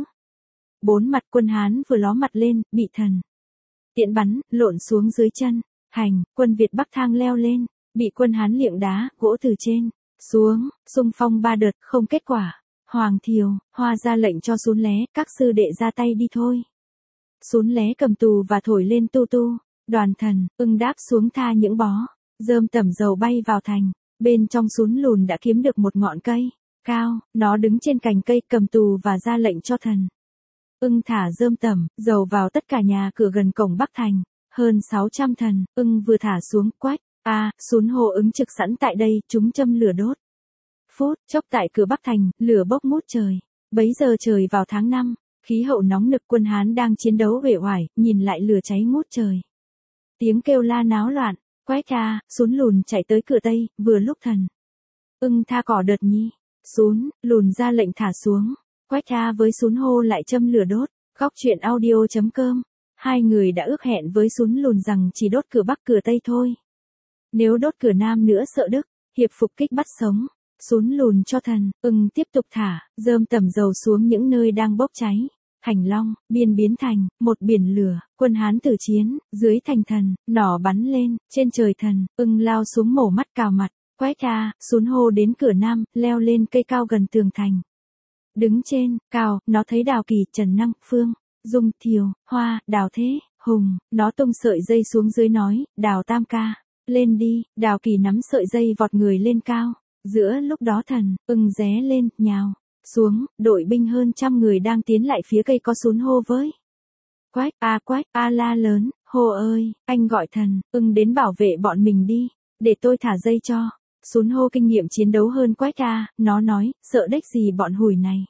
Bốn mặt quân Hán vừa ló mặt lên, bị thần tiễn bắn, lộn xuống dưới chân. Hành, quân Việt Bắc thang leo lên, bị quân Hán liệng đá, gỗ từ trên xuống, xung phong ba đợt, không kết quả. Hoàng Thiều, Hoa ra lệnh cho Sún Lé, các sư đệ ra tay đi thôi. Sún Lé cầm tù và thổi lên tu tu, Đoàn Thần, Ưng đáp xuống tha những bó, rơm tẩm dầu bay vào thành, bên trong Sún Lùn đã kiếm được một ngọn cây, cao, nó đứng trên cành cây cầm tù và ra lệnh cho thần. Ưng thả rơm tẩm, dầu vào tất cả nhà cửa gần cổng Bắc Thành, hơn sáu trăm thần, Ưng vừa thả xuống, quách, a, à, Sún hô ứng trực sẵn tại đây, chúng châm lửa đốt. Phút, chốc tại cửa Bắc Thành, lửa bốc ngút trời, bấy giờ trời vào tháng năm, khí hậu nóng nực quân Hán đang chiến đấu uể oải, nhìn lại lửa cháy ngút trời. Tiếng kêu la náo loạn, quách a, Sún Lùn chạy tới cửa Tây, vừa lúc thần. Ưng tha cỏ đợt nhi, Sún, Lùn ra lệnh thả xuống, quách a với Sún hô lại châm lửa đốt, góc truyện audio chấm com. Hai người đã ước hẹn với Sún Lùn rằng chỉ đốt cửa Bắc cửa Tây thôi. Nếu đốt cửa Nam nữa sợ Đức, hiệp phục kích bắt sống. Sún Lùn cho thần, Ưng tiếp tục thả, rơm tẩm dầu xuống những nơi đang bốc cháy. Thành Long, biên biến thành, một biển lửa, quân Hán tử chiến, dưới thành thần, nỏ bắn lên, trên trời thần, Ưng lao xuống mổ mắt cào mặt, quách a, Sún hô đến cửa Nam, leo lên cây cao gần tường thành. Đứng trên, cao, nó thấy Đào Kỳ, Trần Năng, Phương, Dung, Thiều, Hoa, Đào Thế, Hùng, nó tung sợi dây xuống dưới nói, Đào Tam ca, lên đi, Đào Kỳ nắm sợi dây vọt người lên cao. Giữa lúc đó thần, Ưng ré lên, nhào xuống, đội binh hơn trăm người đang tiến lại phía cây có Sún hô với. Quách, a quách, a la lớn, hô ơi, anh gọi thần, Ưng đến bảo vệ bọn mình đi, để tôi thả dây cho. Sún hô kinh nghiệm chiến đấu hơn quách a, nó nói, sợ đếch gì bọn hùi này.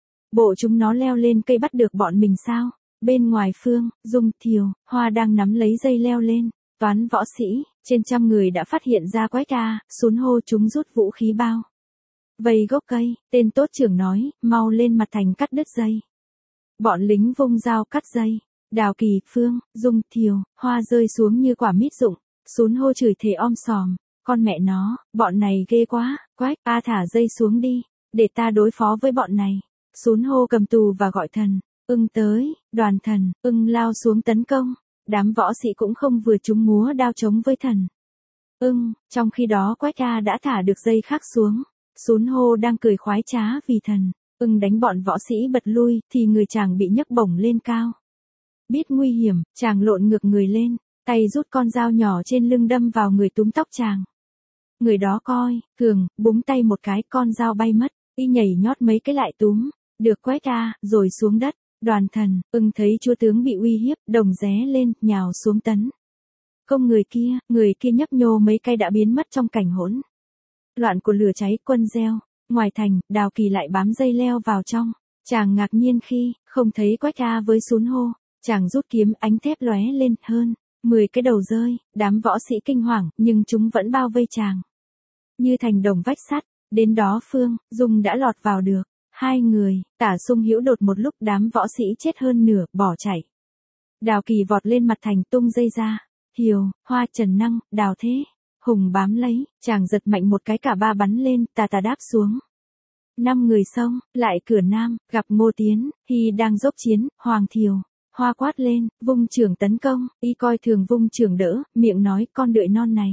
Bộ chúng nó leo lên cây bắt được bọn mình sao? Bên ngoài Phương, Dung, Thiều, Hoa đang nắm lấy dây leo lên. Toán võ sĩ, trên trăm người đã phát hiện ra quách a, Sún hô chúng rút vũ khí bao. Vây gốc cây, tên tốt trưởng nói, mau lên mặt thành cắt đứt dây. Bọn lính vung dao cắt dây. Đào Kỳ, Phương, Dung, Thiều, Hoa rơi xuống như quả mít rụng. Sún hô chửi thề om sòm, con mẹ nó, bọn này ghê quá, quách a thả dây xuống đi, để ta đối phó với bọn này. Sún hô cầm tù và gọi thần, Ưng tới, Đoàn Thần, Ưng lao xuống tấn công. Đám võ sĩ cũng không vừa chúng múa đao chống với thần. Ưng, trong khi đó quách a đã thả được dây khác xuống. Sún hô đang cười khoái trá vì thần. Ưng đánh bọn võ sĩ bật lui, thì người chàng bị nhấc bổng lên cao. Biết nguy hiểm, chàng lộn ngược người lên, tay rút con dao nhỏ trên lưng đâm vào người túm tóc chàng. Người đó coi, cường, búng tay một cái con dao bay mất, y nhảy nhót mấy cái lại túm, được quách a, rồi xuống đất. Đoàn Thần, Ưng thấy chúa tướng bị uy hiếp, đồng ré lên, nhào xuống tấn. Công người kia, người kia nhấp nhô mấy cây đã biến mất trong cảnh hỗn loạn của lửa cháy quân gieo. Ngoài thành, Đào Kỳ lại bám dây leo vào trong. Chàng ngạc nhiên khi, không thấy quách a với Sún hô. Chàng rút kiếm ánh thép lóe lên, hơn mười cái đầu rơi, đám võ sĩ kinh hoàng, nhưng chúng vẫn bao vây chàng. Như thành đồng vách sắt, đến đó Phương, Dung đã lọt vào được. Hai người, Tả Sung Hữu đột một lúc đám võ sĩ chết hơn nửa, bỏ chạy. Đào Kỳ vọt lên mặt thành tung dây ra. Thiều, Hoa, Trần Năng, Đào Thế, Hùng bám lấy, chàng giật mạnh một cái cả ba bắn lên, tà tà đáp xuống. Năm người xông, lại cửa Nam, gặp Ngô Tiến, Hy đang dốc chiến, Hoàng Thiều, Hoa quát lên, vung trưởng tấn công, y coi thường vung trưởng đỡ, miệng nói con đợi non này.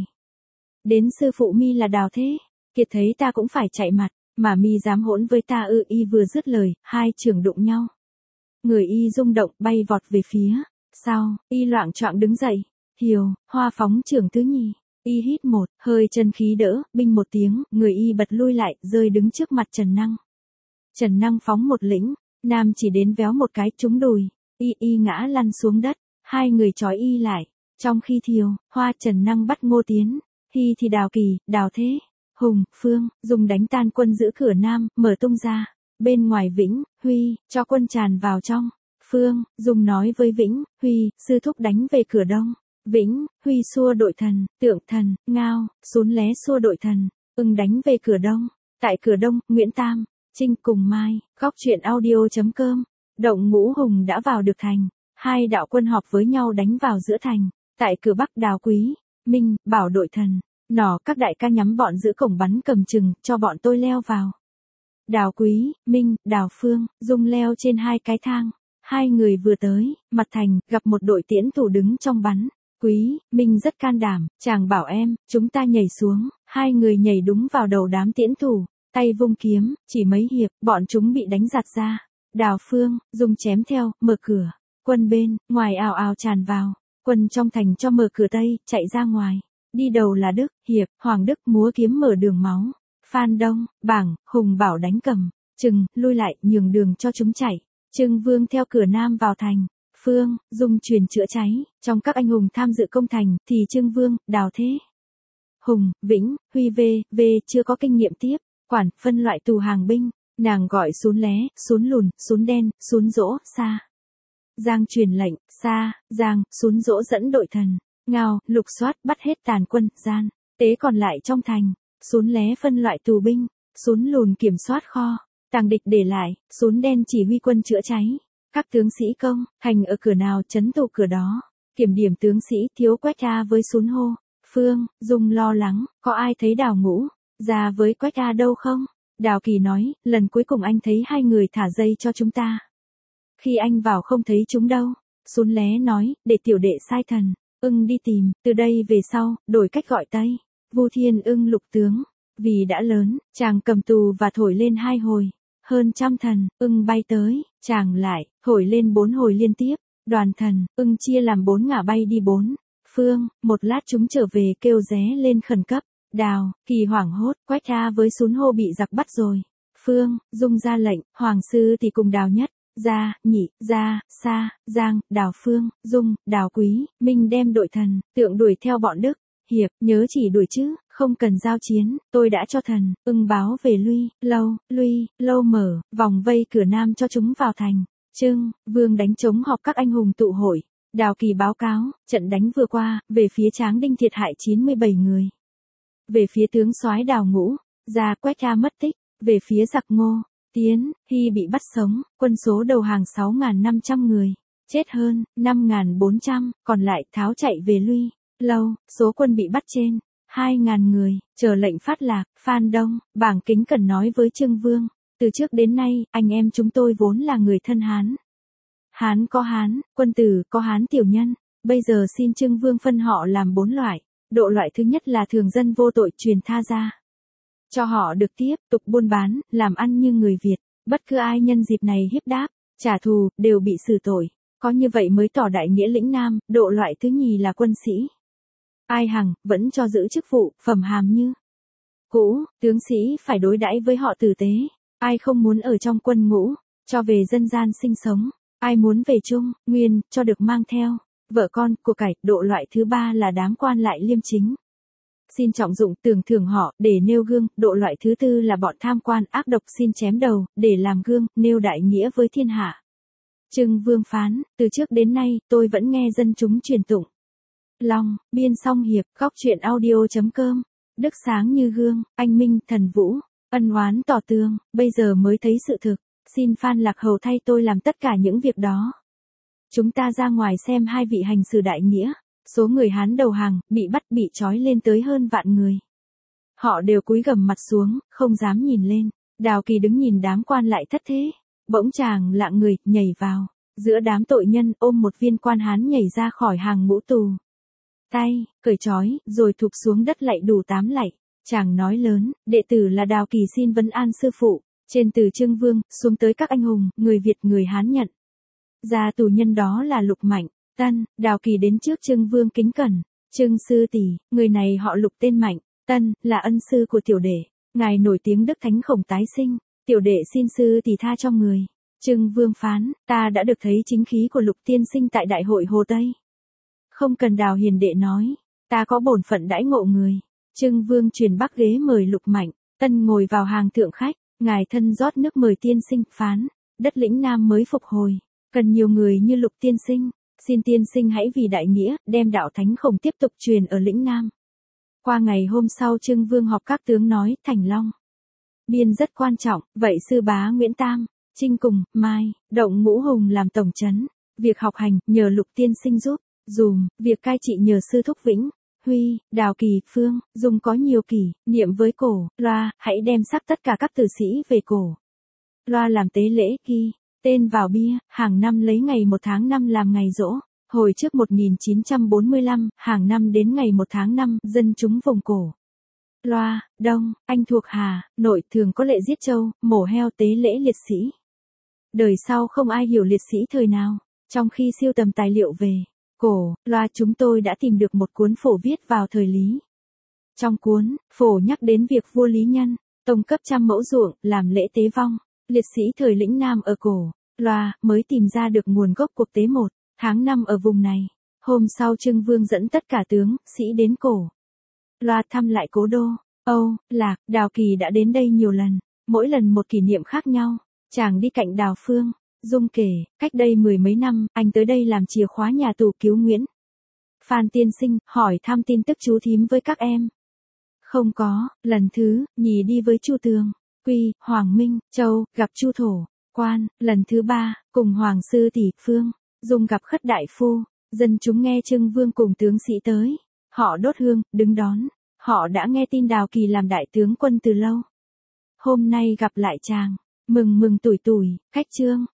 Đến sư phụ mi là Đào Thế, kiệt thấy ta cũng phải chạy mặt. Mà mi dám hỗn với ta ư? Y vừa dứt lời, hai trường đụng nhau. Người y rung động bay vọt về phía sau, y loạng choạng đứng dậy. Thiều, Hoa phóng trường thứ nhì, y hít một hơi chân khí đỡ, binh một tiếng, người y bật lui lại, rơi đứng trước mặt Trần Năng. Trần Năng phóng một lĩnh, Nam chỉ đến véo một cái trúng đùi, y y ngã lăn xuống đất, hai người trói y lại. Trong khi Thiều, Hoa, Trần Năng bắt Ngô Tiến, Hy thì Đào Kỳ, Đào Thế, Hùng, Phương, dùng đánh tan quân giữ cửa Nam, mở tung ra. Bên ngoài Vĩnh, Huy, cho quân tràn vào trong. Phương, dùng nói với Vĩnh, Huy, sư thúc đánh về cửa Đông. Vĩnh, Huy xua đội thần, Tượng Thần, Ngao, Sún Lé xua đội thần, Ưng đánh về cửa Đông. Tại cửa Đông, Nguyễn Tam, Trinh cùng Mai, góc truyện audio chấm com. Động Ngũ Hùng đã vào được thành. Hai đạo quân họp với nhau đánh vào giữa thành. Tại cửa Bắc Đào Quý, Minh, bảo đội thần. Nỏ các đại ca nhắm bọn giữ cổng bắn cầm chừng, cho bọn tôi leo vào. Đào Quý, Minh, Đào Phương, Dung leo trên hai cái thang. Hai người vừa tới, mặt thành, gặp một đội tiễn thủ đứng trong bắn. Quý, Minh rất can đảm, chàng bảo em, chúng ta nhảy xuống. Hai người nhảy đúng vào đầu đám tiễn thủ. tay vung kiếm, chỉ mấy hiệp, bọn chúng bị đánh giạt ra. Đào Phương, Dung chém theo, mở cửa. Quân bên, ngoài ào ào tràn vào. Quân trong thành cho mở cửa tây, chạy ra ngoài. Đi đầu là Đức, Hiệp, Hoàng Đức múa kiếm mở đường máu. Phan Đông, Bảng, Hùng Bảo đánh cầm. Trừng, lui lại, nhường đường cho chúng chạy. Trưng Vương theo cửa nam vào thành. Phương, Dung truyền chữa cháy. Trong các anh hùng tham dự công thành, thì Trưng Vương, Đào Thế, Hùng, Vĩnh, Huy V, V chưa có kinh nghiệm tiếp. Quản, phân loại tù hàng binh. Nàng gọi Sún Lé, Sún Lùn, Sún Đen, Sún Dỗ, Sa. Giang truyền lệnh, Sa, Giang, Sún Dỗ dẫn đội thần. Ngao, lục soát, bắt hết tàn quân, gian. Tế còn lại trong thành. Sún Lé phân loại tù binh. Sún Lùn kiểm soát kho. Tàng địch để lại. Sún Đen chỉ huy quân chữa cháy. Các tướng sĩ công, thành ở cửa nào trấn tù cửa đó. Kiểm điểm tướng sĩ, thiếu Quách A với Sún hô. Phương, Dung lo lắng, có ai thấy Đào Ngũ ra với Quách A đâu không? Đào Kỳ nói, lần cuối cùng anh thấy hai người thả dây cho chúng ta. Khi anh vào không thấy chúng đâu. Sún Lé nói, để tiểu đệ sai thần, ưng đi tìm, từ đây về sau, đổi cách gọi Tây. Vu Thiên Ưng lục tướng, vì đã lớn, chàng cầm tù và thổi lên hai hồi. Hơn trăm thần, ưng bay tới, chàng lại, thổi lên bốn hồi liên tiếp. Đoàn thần, ưng chia làm bốn ngả bay đi bốn. Phương, một lát chúng trở về kêu ré lên khẩn cấp. Đào, Kỳ hoảng hốt, Quách A với Sún hô bị giặc bắt rồi. Phương, Dung ra lệnh, Hoàng sư thì cùng Đào Nhất, Gia, Nhị, Gia, Sa, Giang, Đào Phương, Dung, Đào Quý, Minh đem đội thần, tượng đuổi theo bọn Đức. Hiệp, nhớ chỉ đuổi chứ, không cần giao chiến, tôi đã cho thần, ưng báo về Luy, Lâu, Luy, Lâu mở, vòng vây cửa nam cho chúng vào thành. Trưng, Vương đánh trống họp các anh hùng tụ hội. Đào Kỳ báo cáo, trận đánh vừa qua, về phía Tráng Đinh thiệt hại chín mươi bảy người. Về phía tướng soái Đào Ngũ, Gia Quách A mất tích. Về phía giặc Ngô, Tiến, Hy bị bắt sống, quân số đầu hàng sáu nghìn năm trăm người. Chết hơn, năm nghìn bốn trăm, còn lại tháo chạy về Luy, Lâu, số quân bị bắt trên, hai nghìn người, chờ lệnh phát lạc. Phan Đông, Bảng kính cẩn nói với Trương Vương, từ trước đến nay, anh em chúng tôi vốn là người thân Hán. Hán có Hán, quân tử có Hán tiểu nhân, bây giờ xin Trương Vương phân họ làm bốn loại. Độ loại thứ nhất là thường dân vô tội truyền tha ra. Cho họ được tiếp tục buôn bán, làm ăn như người Việt. Bất cứ ai nhân dịp này hiếp đáp, trả thù, đều bị xử tội. Có như vậy mới tỏ đại nghĩa lĩnh nam. Độ loại thứ nhì là quân sĩ. Ai hằng, vẫn cho giữ chức vụ, phẩm hàm như cũ, tướng sĩ phải đối đãi với họ tử tế. Ai không muốn ở trong quân ngũ, cho về dân gian sinh sống. Ai muốn về chung, nguyên, cho được mang theo vợ con, của cải. Độ loại thứ ba là đám quan lại liêm chính. Xin trọng dụng tưởng thưởng họ, để nêu gương. Độ loại thứ tư là bọn tham quan ác độc xin chém đầu, để làm gương, nêu đại nghĩa với thiên hạ. Trưng Vương phán, từ trước đến nay, tôi vẫn nghe dân chúng truyền tụng. Long, biên song hiệp, góc truyện audio chấm com. Đức sáng như gương, anh minh, thần vũ, ân oán tỏ tường, bây giờ mới thấy sự thực. Xin Phan Lạc Hầu thay tôi làm tất cả những việc đó. Chúng ta ra ngoài xem hai vị hành xử đại nghĩa. Số người Hán đầu hàng, bị bắt bị trói lên tới hơn vạn người. Họ đều cúi gằm mặt xuống, không dám nhìn lên. Đào Kỳ đứng nhìn đám quan lại thất thế. Bỗng chàng lạng người, nhảy vào. Giữa đám tội nhân, ôm một viên quan Hán nhảy ra khỏi hàng ngũ tù. Tay, cởi trói, rồi thụp xuống đất lạy đủ tám lạy. Chàng nói lớn, đệ tử là Đào Kỳ xin vấn an sư phụ. Trên từ Trương Vương, xuống tới các anh hùng, người Việt người Hán nhận. Ra tù nhân đó là Lục Mạnh. Tân, Đào Kỳ đến trước Trương Vương kính cẩn. Trương sư tỷ, người này họ Lục tên Mạnh. Tân, là ân sư của tiểu đệ. Ngài nổi tiếng đức thánh khổng tái sinh. Tiểu đệ xin sư tỷ tha cho người. Trương Vương phán, ta đã được thấy chính khí của Lục tiên sinh tại đại hội Hồ Tây. Không cần Đào hiền đệ nói, ta có bổn phận đãi ngộ người. Trương Vương truyền bắc ghế mời Lục Mạnh. Tân ngồi vào hàng thượng khách, ngài thân rót nước mời tiên sinh. Phán, đất lĩnh Nam mới phục hồi, cần nhiều người như Lục tiên sinh. Xin tiên sinh hãy vì đại nghĩa, đem đạo thánh khổng tiếp tục truyền ở lĩnh Nam. Qua ngày hôm sau Trương Vương họp các tướng nói, Thành Long biên rất quan trọng, vậy sư bá Nguyễn Tam, Trinh cùng, Mai, động Ngũ Hùng làm tổng trấn. Việc học hành, nhờ Lục tiên sinh giúp, dùm, việc cai trị nhờ sư thúc Vĩnh, Huy, Đào Kỳ, Phương, dùng có nhiều kỷ, niệm với cổ, loa, hãy đem sắc tất cả các tử sĩ về cổ. Loa làm tế lễ, ghi tên vào bia, hàng năm lấy ngày một tháng năm làm ngày giỗ. Hồi trước một nghìn chín trăm bốn mươi lăm, hàng năm đến ngày một tháng năm, dân chúng vùng cổ Loa, Đông, anh thuộc Hà, Nội thường có lệ giết trâu, mổ heo tế lễ liệt sĩ. Đời sau không ai hiểu liệt sĩ thời nào. Trong khi sưu tầm tài liệu về cổ, Loa chúng tôi đã tìm được một cuốn phổ viết vào thời Lý. Trong cuốn, phổ nhắc đến việc vua Lý Nhân, tông cấp trăm mẫu ruộng, làm lễ tế vong, liệt sĩ thời lĩnh Nam ở cổ. Loa mới tìm ra được nguồn gốc cuộc tế một tháng năm ở vùng này. Hôm sau Trưng Vương dẫn tất cả tướng, sĩ đến cổ. Loa thăm lại cố đô. Âu, Lạc, Đào Kỳ đã đến đây nhiều lần, mỗi lần một kỷ niệm khác nhau. Chàng đi cạnh Đào Phương. Dung kể, cách đây mười mấy năm, anh tới đây làm chìa khóa nhà tù cứu Nguyễn Phan tiên sinh, hỏi thăm tin tức chú thím với các em. Không có, lần thứ nhì đi với Chu Tường, Quy, Hoàng Minh, Châu, gặp Chu Thổ, Quan, lần thứ ba, cùng Hoàng sư tỷ Phương, Dung gặp Khất đại phu, dân chúng nghe Trưng Vương cùng tướng sĩ tới, họ đốt hương, đứng đón, họ đã nghe tin Đào Kỳ làm đại tướng quân từ lâu. Hôm nay gặp lại chàng, mừng mừng tủi tủi, khách trương,